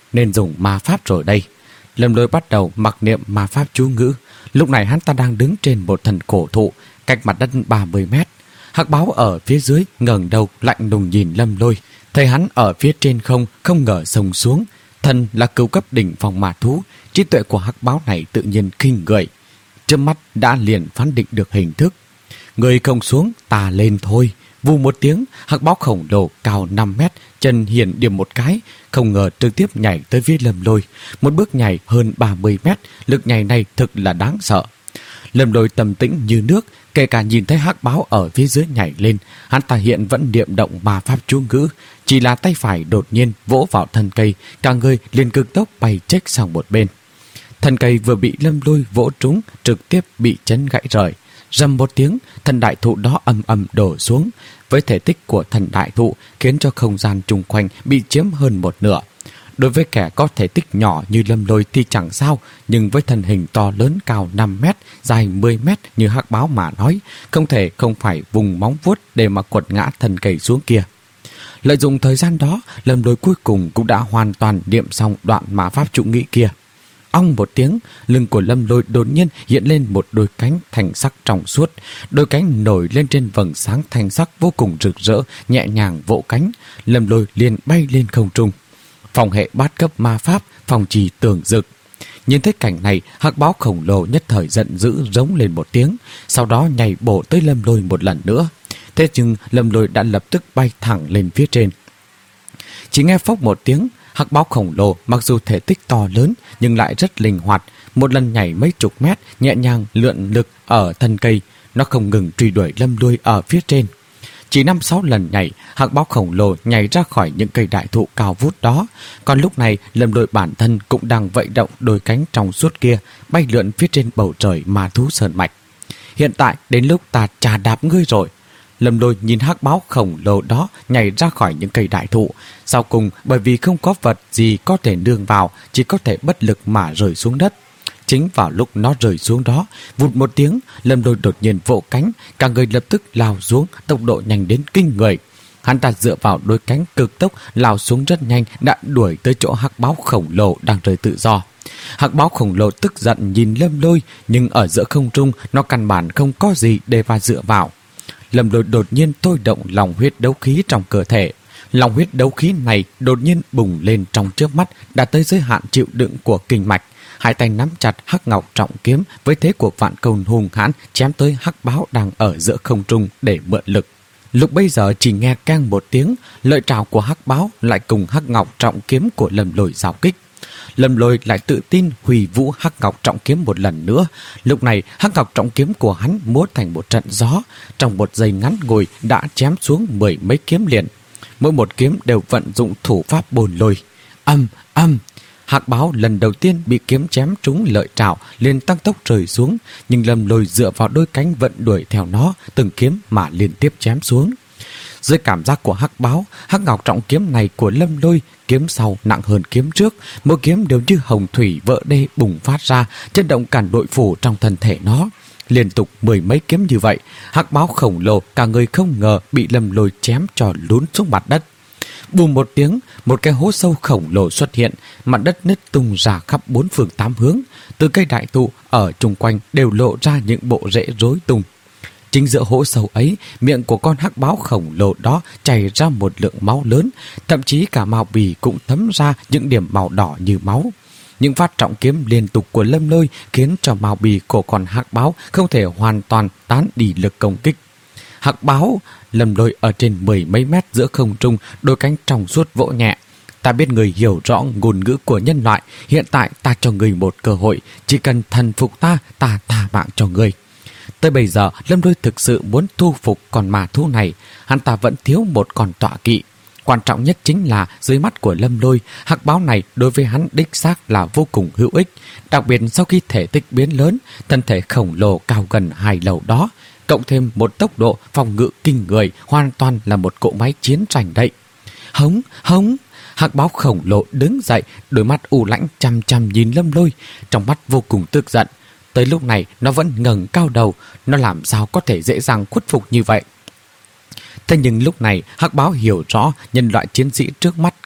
Nên dùng ma pháp rồi đây. Lâm Lôi bắt đầu mặc niệm ma pháp chú ngữ. Lúc này hắn ta đang đứng trên một thần cổ thụ, cách mặt đất ba mươi mét. Hắc báo ở phía dưới ngẩng đầu lạnh lùng nhìn Lâm Lôi. Thấy hắn ở phía trên không, không ngờ xông xuống. Thần là cửu cấp đỉnh phong ma thú, trí tuệ của hắc báo này tự nhiên kinh người. Trước mắt đã liền phán định được hình thức. Người không xuống, ta lên thôi. Vù một tiếng, hắc báo khổng lồ cao năm mét, chân hiển điểm một cái, không ngờ trực tiếp nhảy tới phía Lâm Lôi. Một bước nhảy hơn ba mươi mét, lực nhảy này thực là đáng sợ. Lâm Lôi trầm tĩnh như nước, kể cả nhìn thấy hắc báo ở phía dưới nhảy lên, hắn ta hiện vẫn niệm động ma pháp chú ngữ, chỉ là tay phải đột nhiên vỗ vào thân cây, cả người liền cực tốc bay chếch sang một bên. Thân cây vừa bị Lâm Lôi vỗ trúng, trực tiếp bị chấn gãy rời. Rầm một tiếng, thần đại thụ đó ầm ầm đổ xuống. Với thể tích của thần đại thụ khiến cho không gian chung quanh bị chiếm hơn một nửa. Đối với kẻ có thể tích nhỏ như Lâm Lôi thì chẳng sao, nhưng với thân hình to lớn cao năm mét, dài mười mét như hắc báo mà nói, không thể không phải vùng móng vuốt để mà quật ngã thân cây xuống kia. Lợi dụng thời gian đó, Lâm Lôi cuối cùng cũng đã hoàn toàn niệm xong đoạn ma pháp trụ nghĩ kia. Ong một tiếng, lưng của Lâm Lôi đột nhiên hiện lên một đôi cánh thanh sắc trong suốt. Đôi cánh nổi lên trên vầng sáng thanh sắc vô cùng rực rỡ, nhẹ nhàng vỗ cánh. Lâm Lôi liền bay lên không trung. Phòng hệ bát cấp ma pháp, phòng trì tường rực. Nhìn thấy cảnh này, hắc báo khổng lồ nhất thời giận dữ rống lên một tiếng, sau đó nhảy bổ tới Lâm Lôi một lần nữa. Thế nhưng Lâm Lôi đã lập tức bay thẳng lên phía trên. Chỉ nghe phốc một tiếng, hắc báo khổng lồ mặc dù thể tích to lớn nhưng lại rất linh hoạt, một lần nhảy mấy chục mét, nhẹ nhàng lượn lực ở thân cây, nó không ngừng truy đuổi Lâm Lôi ở phía trên. Chỉ năm sáu lần nhảy, hắc báo khổng lồ nhảy ra khỏi những cây đại thụ cao vút đó. Còn lúc này, Lâm Lôi bản thân cũng đang vận động đôi cánh trong suốt kia, bay lượn phía trên bầu trời ma thú sơn mạch. Hiện tại đến lúc ta chà đạp ngươi rồi. Lâm Lôi nhìn hắc báo khổng lồ đó nhảy ra khỏi những cây đại thụ. Sau cùng, bởi vì không có vật gì có thể nương vào, chỉ có thể bất lực mà rơi xuống đất. Chính vào lúc nó rơi xuống đó, vụt một tiếng, Lâm Lôi đột nhiên vỗ cánh, cả người lập tức lao xuống, tốc độ nhanh đến kinh người. Hắn ta dựa vào đôi cánh cực tốc lao xuống rất nhanh, đã đuổi tới chỗ hắc báo khổng lồ đang rơi tự do. Hắc báo khổng lồ tức giận nhìn Lâm Lôi, nhưng ở giữa không trung nó căn bản không có gì để mà dựa vào. Lâm Lôi đột nhiên thôi động lòng huyết đấu khí trong cơ thể. Lòng huyết đấu khí này đột nhiên bùng lên trong trước mắt, đã tới giới hạn chịu đựng của kinh mạch. Hai tay nắm chặt hắc ngọc trọng kiếm với thế của vạn côn hùng hãn chém tới hắc báo đang ở giữa không trung để mượn lực. Lúc bây giờ chỉ nghe keng một tiếng, lợi trảo của hắc báo lại cùng hắc ngọc trọng kiếm của Lâm Lôi giao kích. Lâm Lôi lại tự tin hủy vũ hắc ngọc trọng kiếm một lần nữa. Lúc này hắc ngọc trọng kiếm của hắn múa thành một trận gió, trong một giây ngắn ngủi đã chém xuống mười mấy kiếm liền. Mỗi một kiếm đều vận dụng thủ pháp bồn lôi. Âm âm, hắc báo lần đầu tiên bị kiếm chém trúng lợi trảo liền tăng tốc rơi xuống, nhưng Lâm Lôi dựa vào đôi cánh vận đuổi theo nó, từng kiếm mà liên tiếp chém xuống. Dưới cảm giác của hắc báo, hắc ngọc trọng kiếm này của Lâm Lôi, kiếm sau nặng hơn kiếm trước, mỗi kiếm đều như hồng thủy vỡ đê bùng phát ra, chấn động cả nội phủ trong thân thể nó. Liên tục mười mấy kiếm như vậy, hắc báo khổng lồ cả người không ngờ bị Lâm Lôi chém cho lún xuống mặt đất. Bùm một tiếng, một cái hố sâu khổng lồ xuất hiện, mặt đất nứt tung ra khắp bốn phương tám hướng, từ cây đại thụ ở chung quanh đều lộ ra những bộ rễ rối tung. Chính giữa hố sâu ấy, miệng của con hắc báo khổng lồ đó chảy ra một lượng máu lớn, thậm chí cả mao bì cũng thấm ra những điểm màu đỏ như máu. Những phát trọng kiếm liên tục của Lâm Lôi khiến cho mao bì của con hắc báo không thể hoàn toàn tán đi lực công kích. Hắc báo, Lâm Lôi ở trên mười mấy mét giữa không trung, đôi cánh trong suốt vỗ nhẹ. Ta biết người hiểu rõ ngôn ngữ của nhân loại, hiện tại ta cho người một cơ hội, chỉ cần thần phục ta, ta tha mạng cho người. Tới bây giờ, Lâm Lôi thực sự muốn thu phục con ma thú này, hắn ta vẫn thiếu một con tọa kỵ. Quan trọng nhất chính là dưới mắt của Lâm Lôi, hắc báo này đối với hắn đích xác là vô cùng hữu ích. Đặc biệt sau khi thể tích biến lớn, thân thể khổng lồ cao gần hai lầu đó, cộng thêm một tốc độ phòng ngự kinh người, hoàn toàn là một cỗ máy chiến tranh đấy. Hống, hống, hắc báo khổng lồ đứng dậy, đôi mắt u lãnh chăm chăm nhìn Lâm Lôi, trong mắt vô cùng tức giận. Tới lúc này nó vẫn ngẩng cao đầu, nó làm sao có thể dễ dàng khuất phục như vậy. Thế nhưng lúc này hắc báo hiểu rõ nhân loại chiến sĩ trước mắt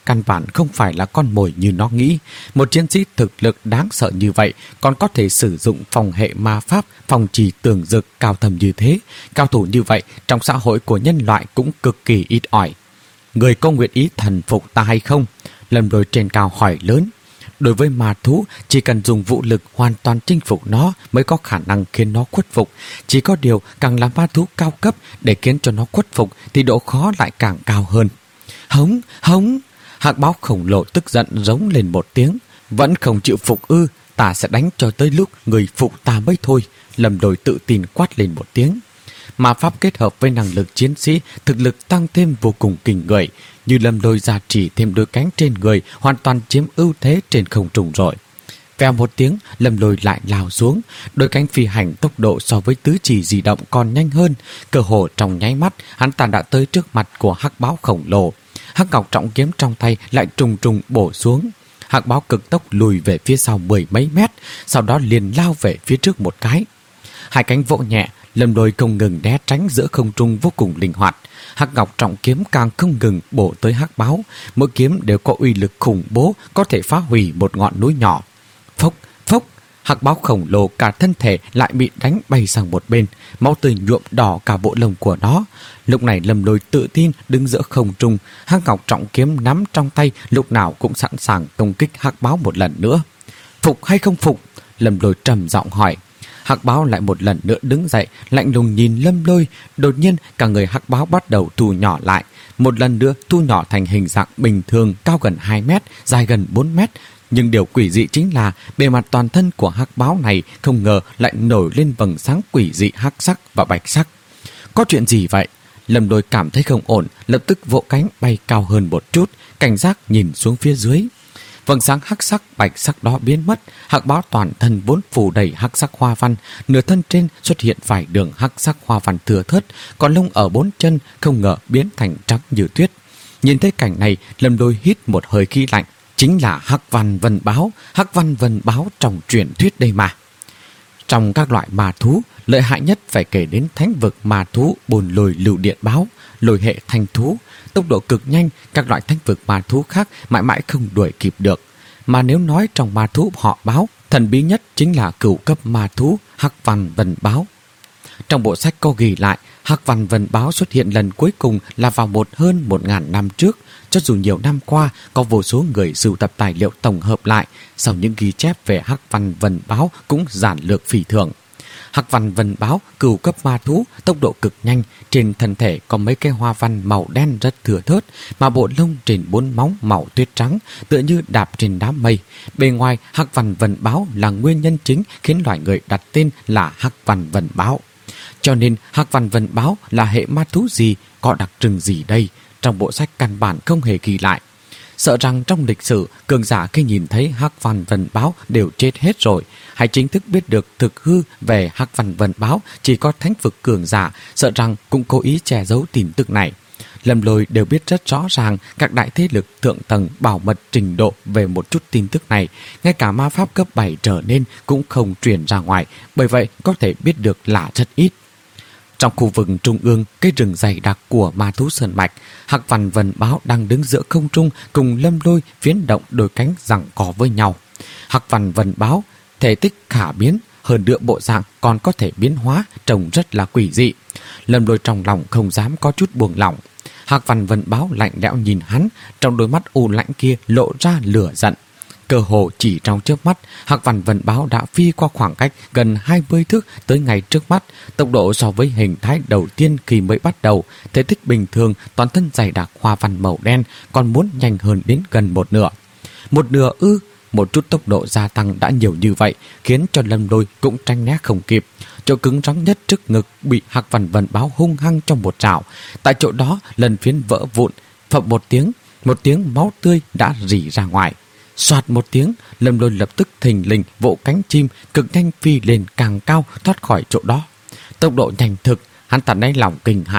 căn bản không phải là con mồi như nó nghĩ. Một chiến sĩ thực lực đáng sợ như vậy còn có thể sử dụng phòng hệ ma pháp, phòng trì tường dực cao thầm như thế. Cao thủ như vậy trong xã hội của nhân loại cũng cực kỳ ít ỏi. Người có nguyện ý thần phục ta hay không? Lâm Lôi trên cao hỏi lớn. Đối với ma thú, chỉ cần dùng vũ lực hoàn toàn chinh phục nó mới có khả năng khiến nó khuất phục. Chỉ có điều càng là ma thú cao cấp, để khiến cho nó khuất phục thì độ khó lại càng cao hơn. Hống, hống! Hắc báo khổng lồ tức giận rống lên một tiếng. Vẫn không chịu phục ư, ta sẽ đánh cho tới lúc người phục ta mới thôi. Lâm Lôi tự tin quát lên một tiếng. Ma pháp kết hợp với năng lực chiến sĩ, thực lực tăng thêm vô cùng kinh người. Như Lâm Lôi gia trì thêm đôi cánh trên người, hoàn toàn chiếm ưu thế trên không trung rồi. Vèo một tiếng, Lâm Lôi lại lao xuống. Đôi cánh phi hành tốc độ so với tứ chỉ di động còn nhanh hơn. Cơ hồ trong nháy mắt, hắn ta đã tới trước mặt của hắc báo khổng lồ. Hắc ngọc trọng kiếm trong tay lại trùng trùng bổ xuống. Hắc báo cực tốc lùi về phía sau mười mấy mét, sau đó liền lao về phía trước một cái. Hai cánh vỗ nhẹ, Lâm Lôi không ngừng né tránh giữa không trung vô cùng linh hoạt. Hắc ngọc trọng kiếm càng không ngừng bổ tới hắc báo. Mỗi kiếm đều có uy lực khủng bố, có thể phá hủy một ngọn núi nhỏ. Phốc, phốc, hắc báo khổng lồ cả thân thể lại bị đánh bay sang một bên, máu tươi nhuộm đỏ cả bộ lông của nó. Lúc này Lâm Lôi tự tin đứng giữa không trung, hắc ngọc trọng kiếm nắm trong tay, lúc nào cũng sẵn sàng công kích hắc báo một lần nữa. Phục hay không phục? Lâm Lôi trầm giọng hỏi. Hắc báo lại một lần nữa đứng dậy, lạnh lùng nhìn Lâm Lôi. Đột nhiên cả người hắc báo bắt đầu thu nhỏ lại, một lần nữa thu nhỏ thành hình dạng bình thường, cao gần hai mét, dài gần bốn mét. Nhưng điều quỷ dị chính là bề mặt toàn thân của hắc báo này không ngờ lại nổi lên vầng sáng quỷ dị hắc sắc và bạch sắc. Có chuyện gì vậy? Lâm Lôi cảm thấy không ổn, lập tức vỗ cánh bay cao hơn một chút, cảnh giác nhìn xuống phía dưới. Vầng sáng hắc sắc bạch sắc đó biến mất, hắc báo toàn thân vốn phủ đầy hắc sắc hoa văn, nửa thân trên xuất hiện vài đường hắc sắc hoa văn thừa thớt, còn lông ở bốn chân không ngờ biến thành trắng như tuyết. Nhìn thấy cảnh này, Lâm Lôi hít một hơi khí lạnh. Chính là hắc văn vân báo, hắc văn vân báo trong truyền thuyết đây mà. Trong các loại ma thú, lợi hại nhất phải kể đến thánh vực ma thú bồn lồi lưu điện báo, lồi hệ thanh thú. Tốc độ cực nhanh, các loại thánh vực ma thú khác mãi mãi không đuổi kịp được. Mà nếu nói trong ma thú họ báo, thần bí nhất chính là cửu cấp ma thú hắc văn vân báo. Trong bộ sách có ghi lại, hắc văn vân báo xuất hiện lần cuối cùng là vào một hơn một ngàn năm trước. Cho dù nhiều năm qua có vô số người sưu tập tài liệu tổng hợp lại, sau những ghi chép về hắc văn vân báo cũng giản lược phỉ thường. Hắc văn vân báo cửu cấp ma thú, tốc độ cực nhanh, trên thân thể có mấy cái hoa văn màu đen rất thừa thớt, mà bộ lông trên bốn móng màu tuyết trắng, tựa như đạp trên đám mây. Bề ngoài, hắc văn vân báo là nguyên nhân chính khiến loài người đặt tên là hắc văn vân báo. Cho nên hắc văn vân báo là hệ ma thú gì, có đặc trưng gì đây? Trong bộ sách căn bản không hề ghi lại. Sợ rằng trong lịch sử, cường giả khi nhìn thấy hắc văn vân báo đều chết hết rồi. Hay chính thức biết được thực hư về hắc văn vân báo chỉ có thánh vực cường giả, sợ rằng cũng cố ý che giấu tin tức này. Lâm Lôi đều biết rất rõ ràng các đại thế lực thượng tầng bảo mật trình độ về một chút tin tức này. Ngay cả ma pháp cấp bảy trở nên cũng không truyền ra ngoài, bởi vậy có thể biết được là rất ít. Trong khu vực trung ương, cây rừng dày đặc của ma thú sơn mạch, hắc văn vân báo đang đứng giữa không trung cùng Lâm Lôi phiến động đôi cánh giằng co với nhau. Hắc văn vân báo thể tích khả biến, hơn nữa bộ dạng còn có thể biến hóa, trông rất là quỷ dị. Lâm Lôi trong lòng không dám có chút buông lỏng. Hắc văn vân báo lạnh lẽo nhìn hắn, trong đôi mắt u lãnh kia lộ ra lửa giận. Cơ hồ chỉ trong chớp mắt, hắc văn vân báo đã phi qua khoảng cách gần hai mươi thước tới ngay trước mắt. Tốc độ so với hình thái đầu tiên khi mới bắt đầu, thể tích bình thường, toàn thân dày đặc hoa văn màu đen, còn muốn nhanh hơn đến gần một nửa. Một nửa ư? Một chút tốc độ gia tăng đã nhiều như vậy, khiến cho Lâm Lôi cũng tranh né không kịp. Chỗ cứng rắn nhất trước ngực bị hắc văn vân báo hung hăng trong một trảo. Tại chỗ đó, lần phiến vỡ vụn, phập một tiếng, một tiếng máu tươi đã rỉ ra ngoài. Soạt một tiếng, Lâm Lôi lập tức thình lình vỗ cánh chim cực nhanh phi lên càng cao, thoát khỏi chỗ đó. Tốc độ nhanh thực, hắn ta đáy lòng kinh hãi.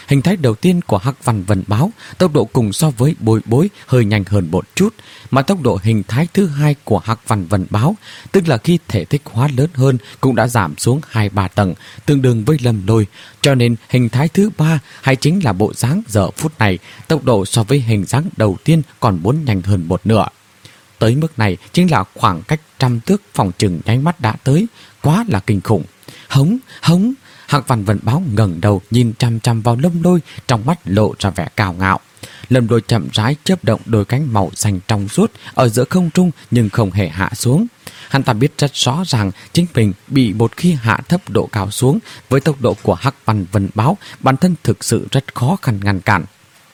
hình thái đầu tiên của Hắc Văn Vân Báo tốc độ cùng so với Bối Bối hơi nhanh hơn một chút, mà tốc độ hình thái thứ hai của Hắc Văn Vân Báo, tức là khi thể tích hóa lớn hơn, cũng đã giảm xuống hai ba tầng, tương đương với Lâm Lôi, cho nên hình thái thứ ba hay chính là bộ dáng giờ phút này, tốc độ so với hình dáng đầu tiên còn muốn nhanh hơn một nửa. Tới mức này chính là khoảng cách trăm thước phòng chừng nháy mắt đã tới, quá là kinh khủng. Hống, hống, Hắc Văn Vân Báo ngẩng đầu nhìn chăm chăm vào Lâm Lôi, trong mắt lộ ra vẻ cao ngạo. Lâm Lôi chậm rãi chớp động đôi cánh màu xanh trong suốt ở giữa không trung nhưng không hề hạ xuống. Hắn ta biết rất rõ ràng chính mình bị một khi hạ thấp độ cao xuống, với tốc độ của Hắc Văn Vân Báo, bản thân thực sự rất khó khăn ngăn cản.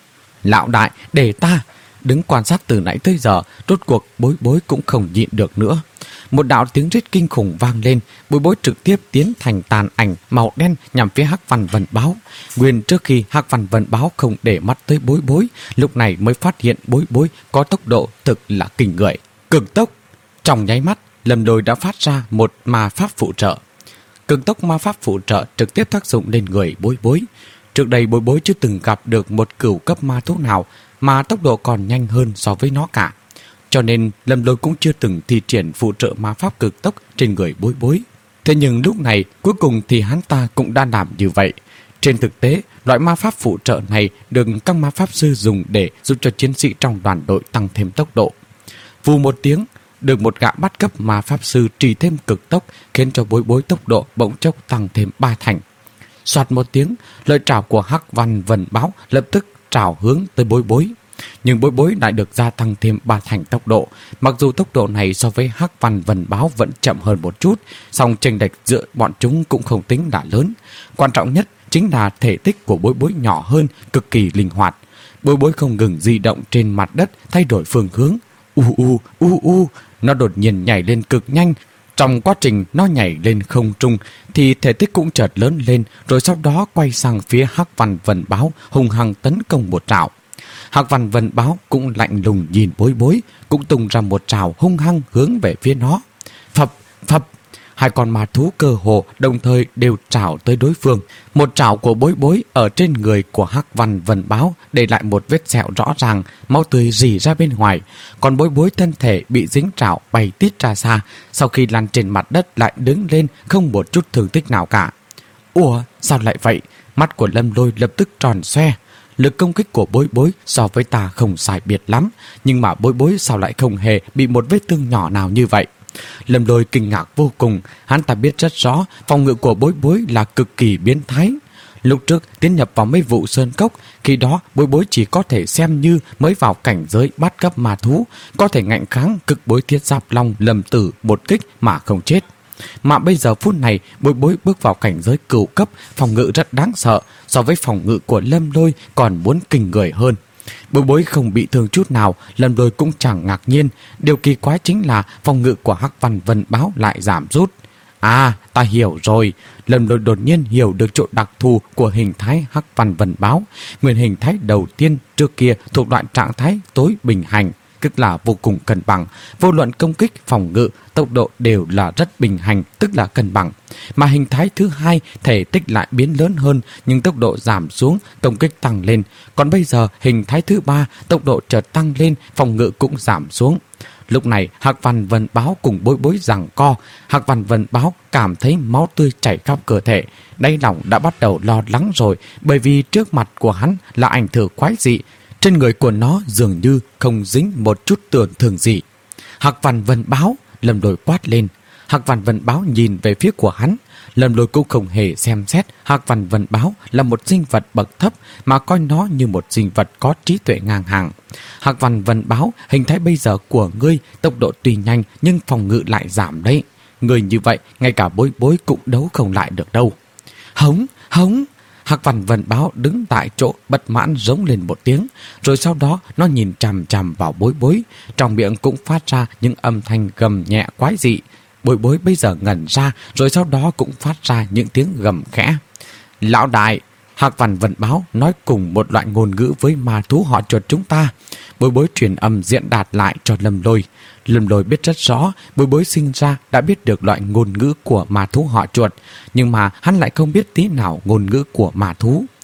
Lão đại, để ta! Đứng quan sát từ nãy tới giờ, rốt cuộc Bối Bối cũng không nhịn được nữa. Một đạo tiếng rít kinh khủng vang lên, Bối Bối trực tiếp tiến thành tàn ảnh màu đen nhằm phía Hắc Văn Vân Báo. Nguyên trước khi Hắc Văn Vân Báo không để mắt tới Bối Bối, lúc này mới phát hiện Bối Bối có tốc độ thực là kinh người. Cực tốc! Trong nháy mắt, Lâm Lôi đã phát ra một ma pháp phụ trợ. Cực tốc ma pháp phụ trợ trực tiếp tác dụng lên người Bối Bối. Trước đây Bối Bối chưa từng gặp được một cửu cấp ma thú nào mà tốc độ còn nhanh hơn so với nó cả. Cho nên Lâm Lôi cũng chưa từng thi triển phụ trợ ma pháp cực tốc trên người Bối Bối. Thế nhưng lúc này cuối cùng thì hắn ta cũng đã làm như vậy. Trên thực tế, loại ma pháp phụ trợ này được các ma pháp sư dùng để giúp cho chiến sĩ trong đoàn đội tăng thêm tốc độ. Vù một tiếng, được một gã bắt cấp ma pháp sư trì thêm cực tốc, khiến cho Bối Bối tốc độ bỗng chốc tăng thêm ba thành. Soạt một tiếng, lợi trảo của Hắc Văn Vân Báo lập tức trảo hướng tới Bối Bối. Nhưng Bối Bối lại được gia tăng thêm ba thành tốc độ. Mặc dù tốc độ này so với Hắc Văn Vân Báo vẫn chậm hơn một chút, song chênh lệch giữa bọn chúng cũng không tính là lớn. Quan trọng nhất chính là thể tích của Bối Bối nhỏ hơn, cực kỳ linh hoạt. Bối Bối không ngừng di động trên mặt đất, thay đổi phương hướng. U u u u, nó đột nhiên nhảy lên cực nhanh. Trong quá trình nó nhảy lên không trung thì thể tích cũng chợt lớn lên, rồi sau đó quay sang phía Hắc Văn Vân Báo, hung hăng tấn công một trảo. Hắc Văn Vân Báo cũng lạnh lùng nhìn Bối Bối, cũng tung ra một trảo hung hăng hướng về phía nó. Phập, phập, hai con ma thú cơ hồ đồng thời đều trảo tới đối phương. Một trảo của Bối Bối ở trên người của Hắc Văn Vân Báo để lại một vết sẹo rõ ràng, máu tươi rỉ ra bên ngoài. Còn Bối Bối thân thể bị dính trảo bay tít ra xa, sau khi lăn trên mặt đất lại đứng lên không một chút thương tích nào cả. Ủa, sao lại vậy? Mắt của Lâm Lôi lập tức tròn xoe. Lực công kích của Bối Bối so với ta không sai biệt lắm, nhưng mà Bối Bối sao lại không hề bị một vết thương nhỏ nào như vậy? Lâm Lôi kinh ngạc vô cùng, hắn ta biết rất rõ phòng ngự của Bối Bối là cực kỳ biến thái. Lúc trước tiến nhập vào mấy vụ sơn cốc, khi đó Bối Bối chỉ có thể xem như mới vào cảnh giới bát cấp ma thú, có thể ngạnh kháng cực bối thiết giáp long Lâm Tử một kích mà không chết. Mà bây giờ phút này Bối Bối bước vào cảnh giới cửu cấp, phòng ngự rất đáng sợ, so với phòng ngự của Lâm Lôi còn muốn kinh người hơn. Bối Bối không bị thương chút nào, Lâm Lôi cũng chẳng ngạc nhiên. Điều kỳ quái chính là phòng ngự của Hắc Văn Vân Báo lại giảm rút. À, ta hiểu rồi. Lâm Lôi đột nhiên hiểu được chỗ đặc thù của hình thái Hắc Văn Vân Báo. Nguyên hình thái đầu tiên trước kia thuộc loại trạng thái tối bình hành, tức là vô cùng cân bằng, vô luận công kích, phòng ngự, tốc độ đều là rất bình hành, tức là cân bằng. Mà hình thái thứ hai, thể tích lại biến lớn hơn, nhưng tốc độ giảm xuống, công kích tăng lên. Còn bây giờ, hình thái thứ ba, tốc độ chợt tăng lên, phòng ngự cũng giảm xuống. Lúc này, Hắc Văn Vân Báo cùng Bối Bối giằng co. Hắc Văn Vân Báo cảm thấy máu tươi chảy khắp cơ thể. Đáy lòng đã bắt đầu lo lắng rồi, bởi vì trước mặt của hắn là ảnh thử quái dị. Trên người của nó dường như không dính một chút tưởng thường gì. Hắc Văn Vân Báo, Lâm Lôi quát lên. Hắc Văn Vân Báo nhìn về phía của hắn. Lâm Lôi cũng không hề xem xét Hắc Văn Vân Báo là một sinh vật bậc thấp, mà coi nó như một sinh vật có trí tuệ ngang hàng. Hắc Văn Vân Báo, hình thái bây giờ của ngươi tốc độ tuy nhanh nhưng phòng ngự lại giảm đấy. Người như vậy ngay cả Bối Bối cũng đấu không lại được đâu. Hống, hống. Hắc Văn Vân Báo đứng tại chỗ bất mãn rống lên một tiếng, rồi sau đó nó nhìn chằm chằm vào Bối Bối, trong miệng cũng phát ra những âm thanh gầm nhẹ quái dị. Bối Bối bây giờ ngẩn ra, rồi sau đó cũng phát ra những tiếng gầm khẽ. Lão đại! Hắc Văn Vân Báo nói cùng một loại ngôn ngữ với ma thú họ Chuột chúng ta. Bối Bối truyền âm diễn đạt lại cho Lâm Lôi. Lâm Lôi biết rất rõ, Bối Bối sinh ra đã biết được loại ngôn ngữ của ma thú họ Chuột, nhưng mà hắn lại không biết tí nào ngôn ngữ của ma thú.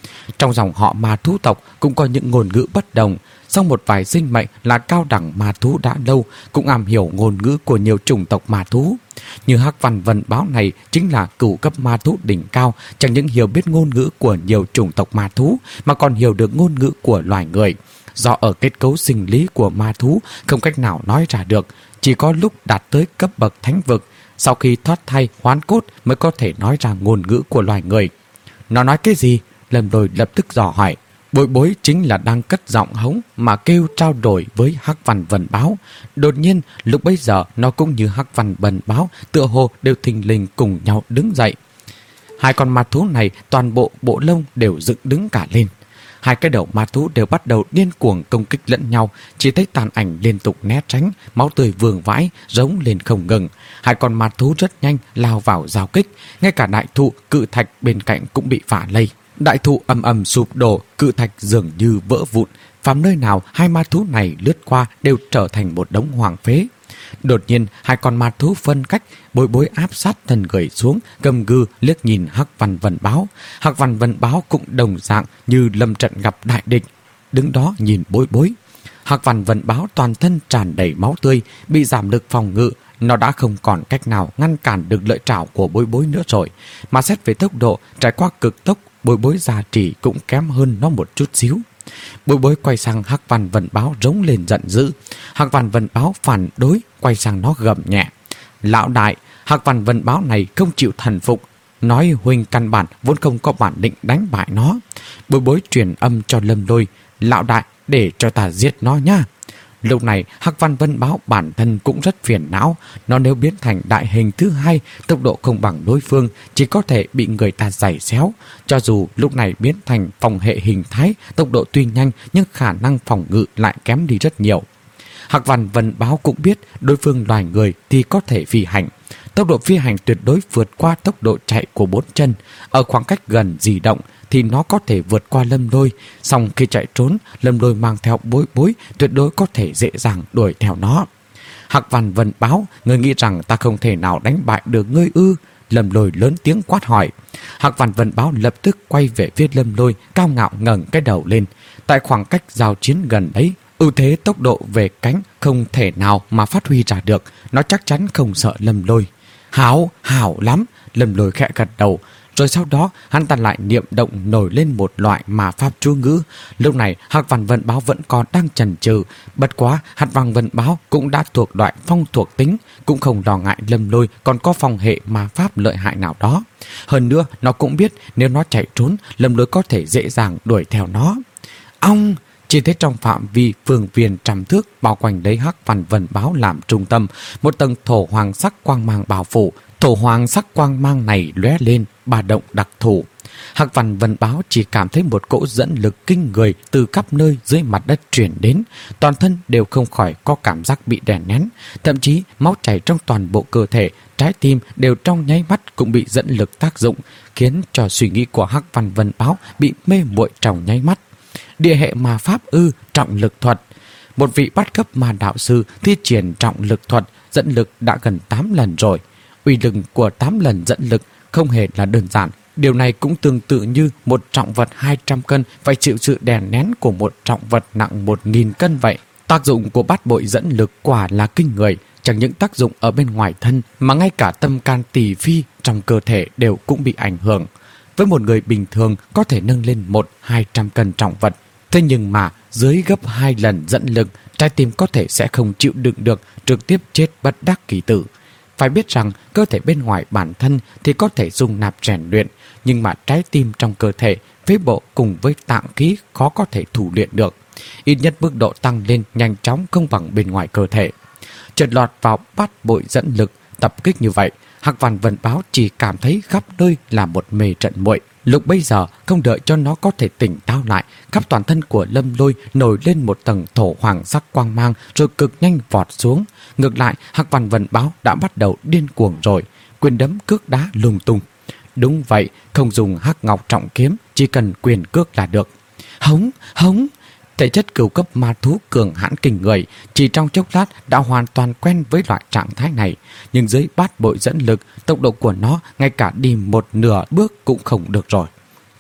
Trong dòng họ ma thú tộc cũng có những ngôn ngữ bất đồng, song một vài sinh mệnh là cao đẳng ma thú đã lâu cũng am hiểu ngôn ngữ của nhiều chủng tộc ma thú. Như Hắc Văn Vân Báo này chính là cửu cấp ma thú đỉnh cao, chẳng những hiểu biết ngôn ngữ của nhiều chủng tộc ma thú mà còn hiểu được ngôn ngữ của loài người. Do ở kết cấu sinh lý của ma thú không cách nào nói ra được, chỉ có lúc đạt tới cấp bậc thánh vực, sau khi thoát thai hoán cốt mới có thể nói ra ngôn ngữ của loài người. Nó nói cái gì? Lâm Lôi lập tức dò hỏi. Bối Bối chính là đang cất giọng hống mà kêu trao đổi với Hắc Văn Vân Báo. Đột nhiên lúc bấy giờ nó cũng như Hắc Văn Vân Báo tựa hồ đều thình lình cùng nhau đứng dậy. Hai con ma thú này toàn bộ bộ lông đều dựng đứng cả lên. Hai cái đầu ma thú đều bắt đầu điên cuồng công kích lẫn nhau, chỉ thấy tàn ảnh liên tục né tránh, máu tươi vương vãi, rống lên không ngừng. Hai con ma thú rất nhanh lao vào giao kích, ngay cả đại thụ cự thạch bên cạnh cũng bị phá lây. Đại thụ ầm ầm sụp đổ, cự thạch dường như vỡ vụn, phàm nơi nào hai ma thú này lướt qua đều trở thành một đống hoang phế. Đột nhiên hai con ma thú phân cách, Bối Bối áp sát thân người xuống, gầm gừ liếc nhìn Hắc Văn Vân Báo. Hắc Văn Vân Báo cũng đồng dạng như lâm trận gặp đại địch, đứng đó nhìn Bối Bối. Hắc Văn Vân Báo toàn thân tràn đầy máu tươi, bị giảm lực phòng ngự, nó đã không còn cách nào ngăn cản được lợi trảo của Bối Bối nữa rồi. Mà xét về tốc độ, trải qua cực tốc, Bối Bối gia trì cũng kém hơn nó một chút xíu. Bối Bối quay sang Hắc Văn Vân Báo rống lên giận dữ. Hắc Văn Vân Báo phản đối, quay sang nó gầm nhẹ. Lão đại, Hắc Văn Vân Báo này không chịu thần phục, nói huynh căn bản vốn không có bản định đánh bại nó. Bối Bối truyền âm cho Lâm Lôi. Lão đại, để cho ta giết nó nha. Lúc này Hắc Văn Vân Báo bản thân cũng rất phiền não. Nó nếu biến thành đại hình thứ hai, tốc độ không bằng đối phương, chỉ có thể bị người ta giày xéo. Cho dù lúc này biến thành phòng hệ hình thái, tốc độ tuy nhanh nhưng khả năng phòng ngự lại kém đi rất nhiều. Hắc Văn Vân Báo cũng biết đối phương loài người thì có thể phi hành. Tốc độ phi hành tuyệt đối vượt qua tốc độ chạy của bốn chân. Ở khoảng cách gần di động thì nó có thể vượt qua Lâm Lôi. Xong khi chạy trốn, Lâm Lôi mang theo Bối Bối tuyệt đối có thể dễ dàng đuổi theo nó. Hắc Văn Vân Báo, ngươi nghĩ rằng ta không thể nào đánh bại được ngươi ư? Lâm Lôi lớn tiếng quát hỏi. Hắc Văn Vân Báo lập tức quay về phía Lâm Lôi, cao ngạo ngẩng cái đầu lên. Tại khoảng cách giao chiến gần đấy, ưu thế tốc độ về cánh không thể nào mà phát huy ra được. Nó chắc chắn không sợ Lâm Lôi. Hảo, hảo lắm. Lâm Lôi khẽ gật đầu. Rồi sau đó hắn ta lại niệm động nổi lên một loại mà pháp chú ngữ. Lúc này Hắc Văn Vân Báo vẫn còn đang chần chừ. Bất quá Hắc Văn Vân Báo cũng đã thuộc loại phong thuộc tính, cũng không lo ngại Lâm Lôi còn có phong hệ mà pháp lợi hại nào đó. Hơn nữa nó cũng biết nếu nó chạy trốn, Lâm Lôi có thể dễ dàng đuổi theo nó. Ong! Chỉ thấy trong phạm vi phương viên trăm thước bao quanh lấy Hắc Văn Vân Báo làm trung tâm, một tầng thổ hoàng sắc quang mang bao phủ. Thổ hoàng sắc quang mang này lóe lên ba động đặc thù. Hắc Văn Vân Báo chỉ cảm thấy một cỗ dẫn lực kinh người từ khắp nơi dưới mặt đất truyền đến, toàn thân đều không khỏi có cảm giác bị đè nén, thậm chí máu chảy trong toàn bộ cơ thể, trái tim đều trong nháy mắt cũng bị dẫn lực tác dụng, khiến cho suy nghĩ của Hắc Văn Vân Báo bị mê muội trong nháy mắt. Địa hệ ma pháp ư? Trọng lực thuật. Một vị bắt cấp ma đạo sư thi triển trọng lực thuật, dẫn lực đã gần tám lần rồi. Uy lực của tám lần dẫn lực không hề là đơn giản. Điều này cũng tương tự như một trọng vật hai trăm cân phải chịu sự đè nén của một trọng vật nặng một nghìn cân vậy. Tác dụng của bát bội dẫn lực quả là kinh người, chẳng những tác dụng ở bên ngoài thân mà ngay cả tâm can tỳ phi trong cơ thể đều cũng bị ảnh hưởng. Với một người bình thường có thể nâng lên một hai trăm cân trọng vật, thế nhưng mà dưới gấp hai lần dẫn lực, trái tim có thể sẽ không chịu đựng được, trực tiếp chết bất đắc kỳ tử. Phải biết rằng cơ thể bên ngoài bản thân thì có thể dung nạp rèn luyện, nhưng mà trái tim trong cơ thể, phế bộ cùng với tạng khí khó có thể thủ luyện được. Ít nhất mức độ tăng lên nhanh chóng không bằng bên ngoài cơ thể. Trượt lọt vào bát bội dẫn lực, tập kích như vậy, Hắc Văn Vân Báo chỉ cảm thấy khắp nơi là một mê trận muội. Lúc bây giờ không đợi cho nó có thể tỉnh táo lại, khắp toàn thân của Lâm Lôi nổi lên một tầng thổ hoàng sắc quang mang rồi cực nhanh vọt xuống. Ngược lại Hắc Văn Vân Báo đã bắt đầu điên cuồng rồi, quyền đấm cước đá lung tung. Đúng vậy, không dùng hắc ngọc trọng kiếm, chỉ cần quyền cước là được. Hống, hống! Thể chất cửu cấp ma thú cường hãn kinh người, chỉ trong chốc lát đã hoàn toàn quen với loại trạng thái này. Nhưng dưới bát bội dẫn lực, tốc độ của nó ngay cả đi một nửa bước cũng không được rồi. Vèo,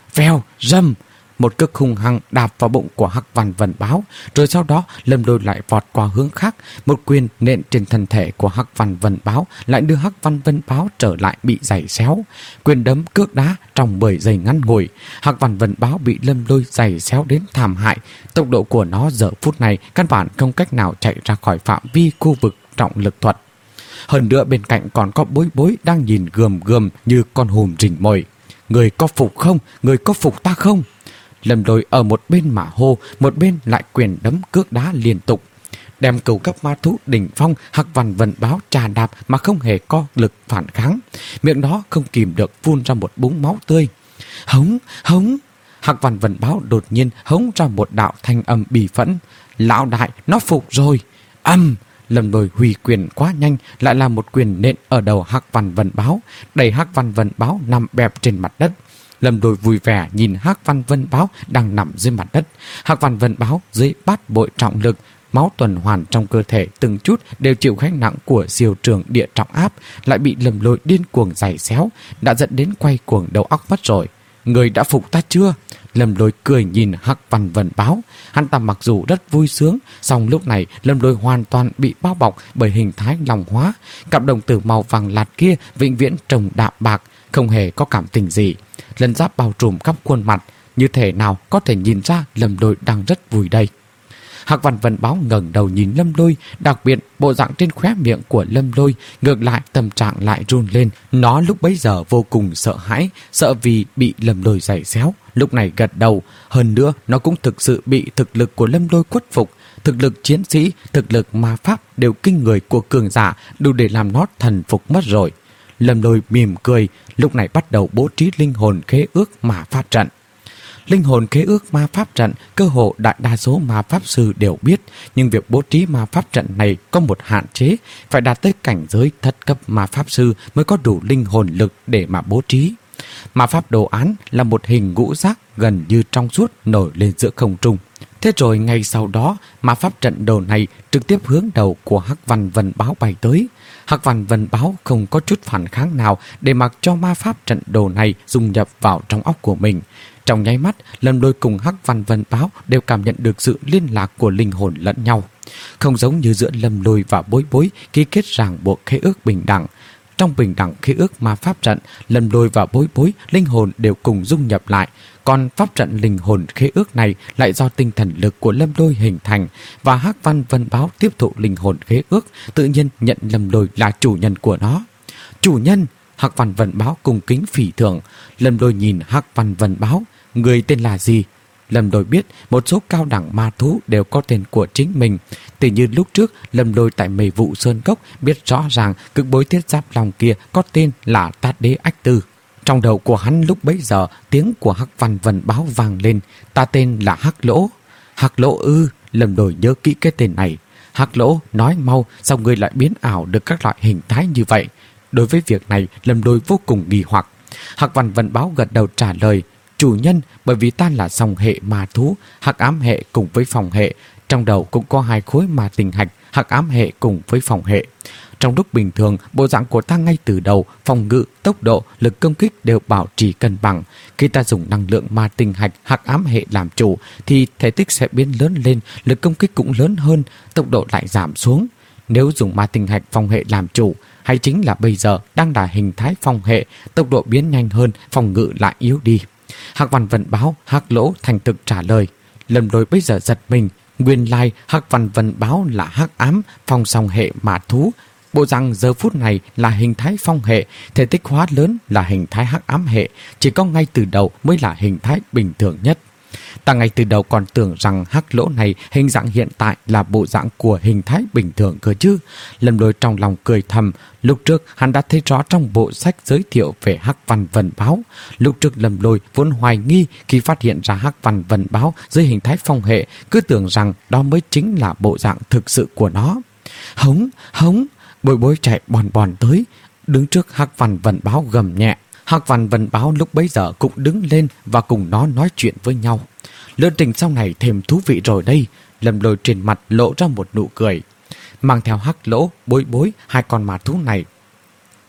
vèo, rầm. Một cước hung hăng đạp vào bụng của Hắc Văn Vân Báo, rồi sau đó Lâm Lôi lại vọt qua hướng khác, một quyền nện trên thân thể của Hắc Văn Vân Báo, lại đưa Hắc Văn Vân Báo trở lại bị giày xéo. Quyền đấm cước đá trong mười giây ngắn ngủi, Hắc Văn Vân Báo bị Lâm Lôi giày xéo đến thảm hại. Tốc độ của nó giờ phút này căn bản không cách nào chạy ra khỏi phạm vi khu vực trọng lực thuật. Hơn nữa bên cạnh còn có Bối Bối đang nhìn gườm gườm như con hùm rình mồi. Người có phục không? Người có phục ta không? Lâm Lôi ở một bên mà hô, một bên lại quyền đấm cước đá liên tục, đem cửu cấp ma thú đỉnh phong Hắc Văn Vân Báo trà đạp mà không hề có lực phản kháng, miệng đó không kìm được phun ra một búng máu tươi. Hống, hống. Hắc Văn Vân Báo đột nhiên hống ra một đạo thanh âm bì phẫn. Lão đại, nó phục rồi. Âm. Lâm Lôi huy quyền quá nhanh, lại là một quyền nện ở đầu Hắc Văn Vân Báo, đẩy Hắc Văn Vân Báo nằm bẹp trên mặt đất. Lâm Lôi vui vẻ nhìn Hắc Văn Vân Báo đang nằm dưới mặt đất. Hắc Văn Vân Báo dưới bát bội trọng lực, máu tuần hoàn trong cơ thể từng chút đều chịu gánh nặng của siêu trường địa trọng áp, lại bị Lâm Lôi điên cuồng giày xéo, đã dẫn đến quay cuồng đầu óc mất rồi. Người đã phục ta chưa? Lâm Lôi cười nhìn Hắc Văn Vân Báo. Hắn ta mặc dù rất vui sướng, song lúc này Lâm Lôi hoàn toàn bị bao bọc bởi hình thái lòng hóa. Cặp đồng tử màu vàng lạt kia vĩnh viễn trông đạm bạc, không hề có cảm tình gì. Lân giáp bao trùm khắp khuôn mặt, như thể nào có thể nhìn ra Lâm Lôi đang rất vui đây. Hắc Văn Vân Báo ngẩng đầu nhìn Lâm Lôi, đặc biệt bộ dạng trên khóe miệng của Lâm Lôi ngược lại tâm trạng lại run lên. Nó lúc bấy giờ vô cùng sợ hãi, sợ vì bị Lâm Lôi giày xéo, lúc này gật đầu. Hơn nữa nó cũng thực sự bị thực lực của Lâm Lôi khuất phục. Thực lực chiến sĩ, thực lực ma pháp đều kinh người của cường giả, đủ để làm nó thần phục mất rồi. Lâm Lôi mỉm cười, lúc này bắt đầu bố trí linh hồn khế ước ma pháp trận. Linh hồn khế ước ma pháp trận cơ hồ đại đa số ma pháp sư đều biết, nhưng việc bố trí ma pháp trận này có một hạn chế, phải đạt tới cảnh giới thất cấp ma pháp sư mới có đủ linh hồn lực để mà bố trí. Ma pháp đồ án là một hình ngũ giác gần như trong suốt nổi lên giữa không trung. Thế rồi ngay sau đó, ma pháp trận đồ này trực tiếp hướng đầu của Hắc Văn Vân Báo bay tới. Hắc Văn Vân Báo không có chút phản kháng nào để mặc cho ma pháp trận đồ này dung nhập vào trong óc của mình. Trong nháy mắt, Lâm Lôi cùng Hắc Văn Vân Báo đều cảm nhận được sự liên lạc của linh hồn lẫn nhau. Không giống như giữa Lâm Lôi và Bối Bối ký kết ràng buộc khế ước bình đẳng. Trong bình đẳng khế ước ma pháp trận, Lâm Lôi và Bối Bối linh hồn đều cùng dung nhập lại, còn pháp trận linh hồn khế ước này lại do tinh thần lực của Lâm Lôi hình thành, và Hắc Văn Vân Báo tiếp thụ linh hồn khế ước, tự nhiên nhận Lâm Lôi là chủ nhân của nó. Chủ nhân! Hắc Văn Vân Báo cung kính phỉ thưởng. Lâm Lôi nhìn Hắc Văn Vân Báo. Người tên là gì? Lâm Lôi biết một số cao đẳng ma thú đều có tên của chính mình. Từ như lúc trước, Lâm Lôi tại Mây Vụ Sơn Cốc biết rõ ràng cực bối thiết giáp lòng kia có tên là Tát Đế Ách Tư. Trong đầu của hắn lúc bấy giờ, tiếng của Hắc Văn Vân Báo vang lên. Ta tên là Hắc Lỗ. Hắc Lỗ ư? Lâm Lôi nhớ kỹ cái tên này. Hắc Lỗ, nói mau, sao ngươi lại biến ảo được các loại hình thái như vậy? Đối với việc này, Lâm Lôi vô cùng nghi hoặc. Hắc Văn Vân Báo gật đầu trả lời. Chủ nhân, bởi vì ta là song hệ ma thú, hắc ám hệ cùng với phòng hệ, trong đầu cũng có hai khối ma tinh hạch, hắc ám hệ cùng với phòng hệ. Trong lúc bình thường, bộ dạng của ta ngay từ đầu, phòng ngự, tốc độ, lực công kích đều bảo trì cân bằng. Khi ta dùng năng lượng ma tinh hạch, hắc ám hệ làm chủ, thì thể tích sẽ biến lớn lên, lực công kích cũng lớn hơn, tốc độ lại giảm xuống. Nếu dùng ma tinh hạch phòng hệ làm chủ, hay chính là bây giờ đang là hình thái phòng hệ, tốc độ biến nhanh hơn, phòng ngự lại yếu đi. Hắc Văn Vân Báo, Hắc Lỗ thành thực trả lời. Lâm Lôi bây giờ giật mình, nguyên lai Hắc Văn Vân Báo là hắc ám phong song hệ ma thú. Bộ rằng giờ phút này là hình thái phong hệ, thể tích hóa lớn là hình thái hắc ám hệ, chỉ có ngay từ đầu mới là hình thái bình thường nhất. Ta ngay từ đầu còn tưởng rằng Hắc Lỗ này hình dạng hiện tại là bộ dạng của hình thái bình thường cơ chứ. Lâm Lôi trong lòng cười thầm, lúc trước hắn đã thấy rõ trong bộ sách giới thiệu về Hắc Văn Vân Báo. Lúc trước Lâm Lôi vốn hoài nghi khi phát hiện ra Hắc Văn Vân Báo dưới hình thái phong hệ, cứ tưởng rằng đó mới chính là bộ dạng thực sự của nó. Hống, hống, Bối Bối chạy bòn bòn tới, đứng trước Hắc Văn Vân Báo gầm nhẹ. Hắc Văn Vân Báo lúc bấy giờ cũng đứng lên và cùng nó nói chuyện với nhau. Lữ trình sau này thêm thú vị rồi đây. Lâm Lôi trên mặt lộ ra một nụ cười. Mang theo Hắc Lỗ, Bối Bối, hai con ma thú này,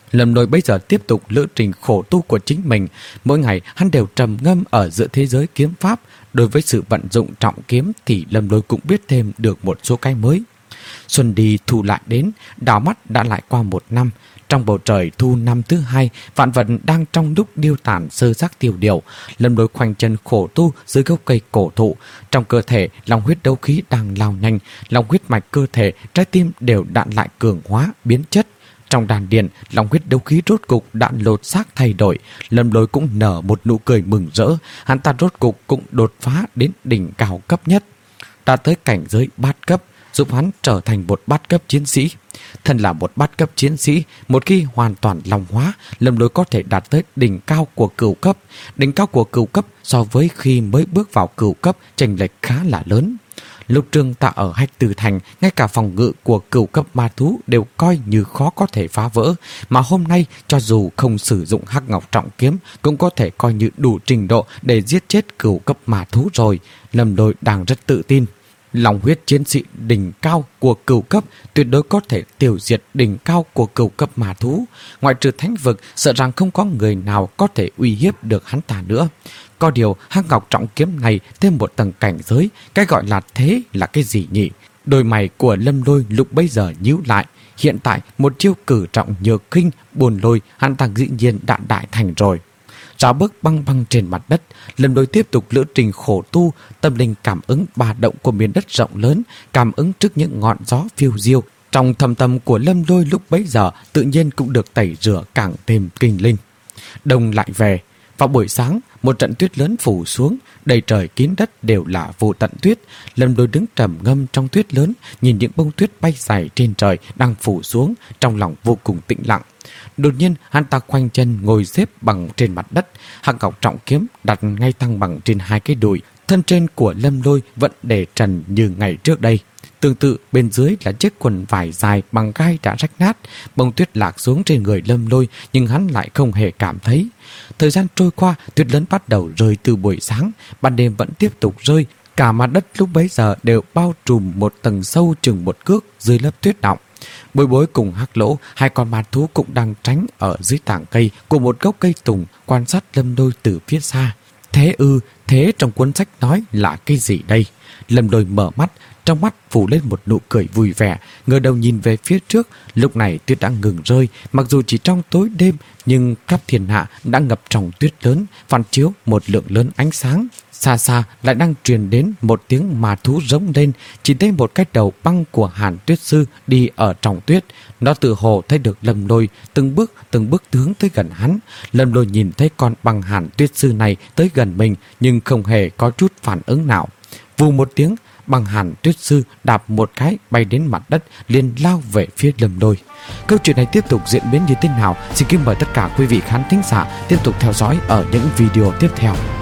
Lâm Lôi bây giờ tiếp tục lữ trình khổ tu của chính mình. Mỗi ngày hắn đều trầm ngâm ở giữa thế giới kiếm pháp. Đối với sự vận dụng trọng kiếm thì Lâm Lôi cũng biết thêm được một số cái mới. Xuân đi thu lại đến, đảo mắt đã lại qua một năm. Trong bầu trời thu năm thứ hai, vạn vật đang trong lúc điêu tàn sơ xác tiêu điều. Lâm Lôi khoanh chân khổ tu dưới gốc cây cổ thụ. Trong cơ thể, lòng huyết đấu khí đang lao nhanh, lòng huyết mạch cơ thể, trái tim đều đạn lại cường hóa, biến chất. Trong đàn điện, lòng huyết đấu khí rốt cục đã lột xác thay đổi. Lâm Lôi cũng nở một nụ cười mừng rỡ. Hắn ta rốt cục cũng đột phá đến đỉnh cao cấp nhất, đã tới cảnh giới bát cấp, giúp hắn trở thành một bát cấp chiến sĩ. Thân là một bát cấp chiến sĩ, một khi hoàn toàn long hóa, Lâm Lôi có thể đạt tới đỉnh cao của cửu cấp. Đỉnh cao của cửu cấp so với khi mới bước vào cửu cấp chênh lệch khá là lớn. Lúc Trương Tạ ở Hách Tử Thành, ngay cả phòng ngự của cửu cấp ma thú đều coi như khó có thể phá vỡ, mà hôm nay cho dù không sử dụng Hắc Ngọc Trọng Kiếm cũng có thể coi như đủ trình độ để giết chết cửu cấp ma thú rồi. Lâm Lôi đang rất tự tin. Lòng huyết chiến sĩ đỉnh cao của cửu cấp tuyệt đối có thể tiêu diệt đỉnh cao của cửu cấp ma thú. Ngoại trừ thánh vực, sợ rằng không có người nào có thể uy hiếp được hắn ta nữa. Có điều Hắc Ngọc Trọng Kiếm này thêm một tầng cảnh giới, cái gọi là thế là cái gì nhỉ? Đôi mày của Lâm Lôi lúc bấy giờ nhíu lại. Hiện tại một chiêu cử trọng nhược khinh buồn lôi hắn ta dĩ nhiên đã đại thành rồi. Rào bước băng băng trên mặt đất, Lâm Lôi tiếp tục lữ trình khổ tu, tâm linh cảm ứng ba động của miền đất rộng lớn, cảm ứng trước những ngọn gió phiêu diêu. Trong thâm tâm của Lâm Lôi lúc bấy giờ tự nhiên cũng được tẩy rửa càng thêm kinh linh. Đông lại về. Vào buổi sáng, một trận tuyết lớn phủ xuống, đầy trời kín đất đều là vô tận tuyết. Lâm Lôi đứng trầm ngâm trong tuyết lớn, nhìn những bông tuyết bay dài trên trời đang phủ xuống, trong lòng vô cùng tĩnh lặng. Đột nhiên, hắn ta khoanh chân ngồi xếp bằng trên mặt đất, Hắc Ngọc Trọng Kiếm đặt ngay thăng bằng trên hai cái đùi. Thân trên của Lâm Lôi vẫn để trần như ngày trước đây. Tương tự bên dưới là chiếc quần vải dài bằng gai đã rách nát. Bông tuyết lạc xuống trên người Lâm Lôi, nhưng hắn lại không hề cảm thấy. Thời gian trôi qua, tuyết lớn bắt đầu rơi từ buổi sáng, ban đêm vẫn tiếp tục rơi. Cả mặt đất lúc bấy giờ đều bao trùm một tầng sâu chừng một cước dưới lớp tuyết đọng. Bối Bối cùng Hắc Lỗ, hai con ma thú cũng đang tránh ở dưới tảng cây của một gốc cây tùng, quan sát Lâm Lôi từ phía xa. Thế ư, thế trong cuốn sách nói là cái gì đây? Lâm Lôi mở mắt, trong mắt phủ lên một nụ cười vui vẻ, ngửa đầu nhìn về phía trước. Lúc này tuyết đã ngừng rơi, mặc dù chỉ trong tối đêm, nhưng khắp thiên hạ đã ngập trong tuyết lớn, phản chiếu một lượng lớn ánh sáng. Xa xa lại đang truyền đến một tiếng ma thú rống lên, chỉ thấy một cái đầu băng của Hàn Tuyết Sư đi ở trong tuyết. Nó tự hồ thấy được Lâm Lôi từng bước từng bước hướng tới gần hắn. Lâm Lôi nhìn thấy con băng Hàn Tuyết Sư này tới gần mình, nhưng không hề có chút phản ứng nào. Vù một tiếng, băng Hàn Tuyết Sư đạp một cái bay đến mặt đất, liền lao về phía Lâm Lôi. Câu chuyện này tiếp tục diễn biến như thế nào? Xin kính mời tất cả quý vị khán thính giả tiếp tục theo dõi ở những video tiếp theo.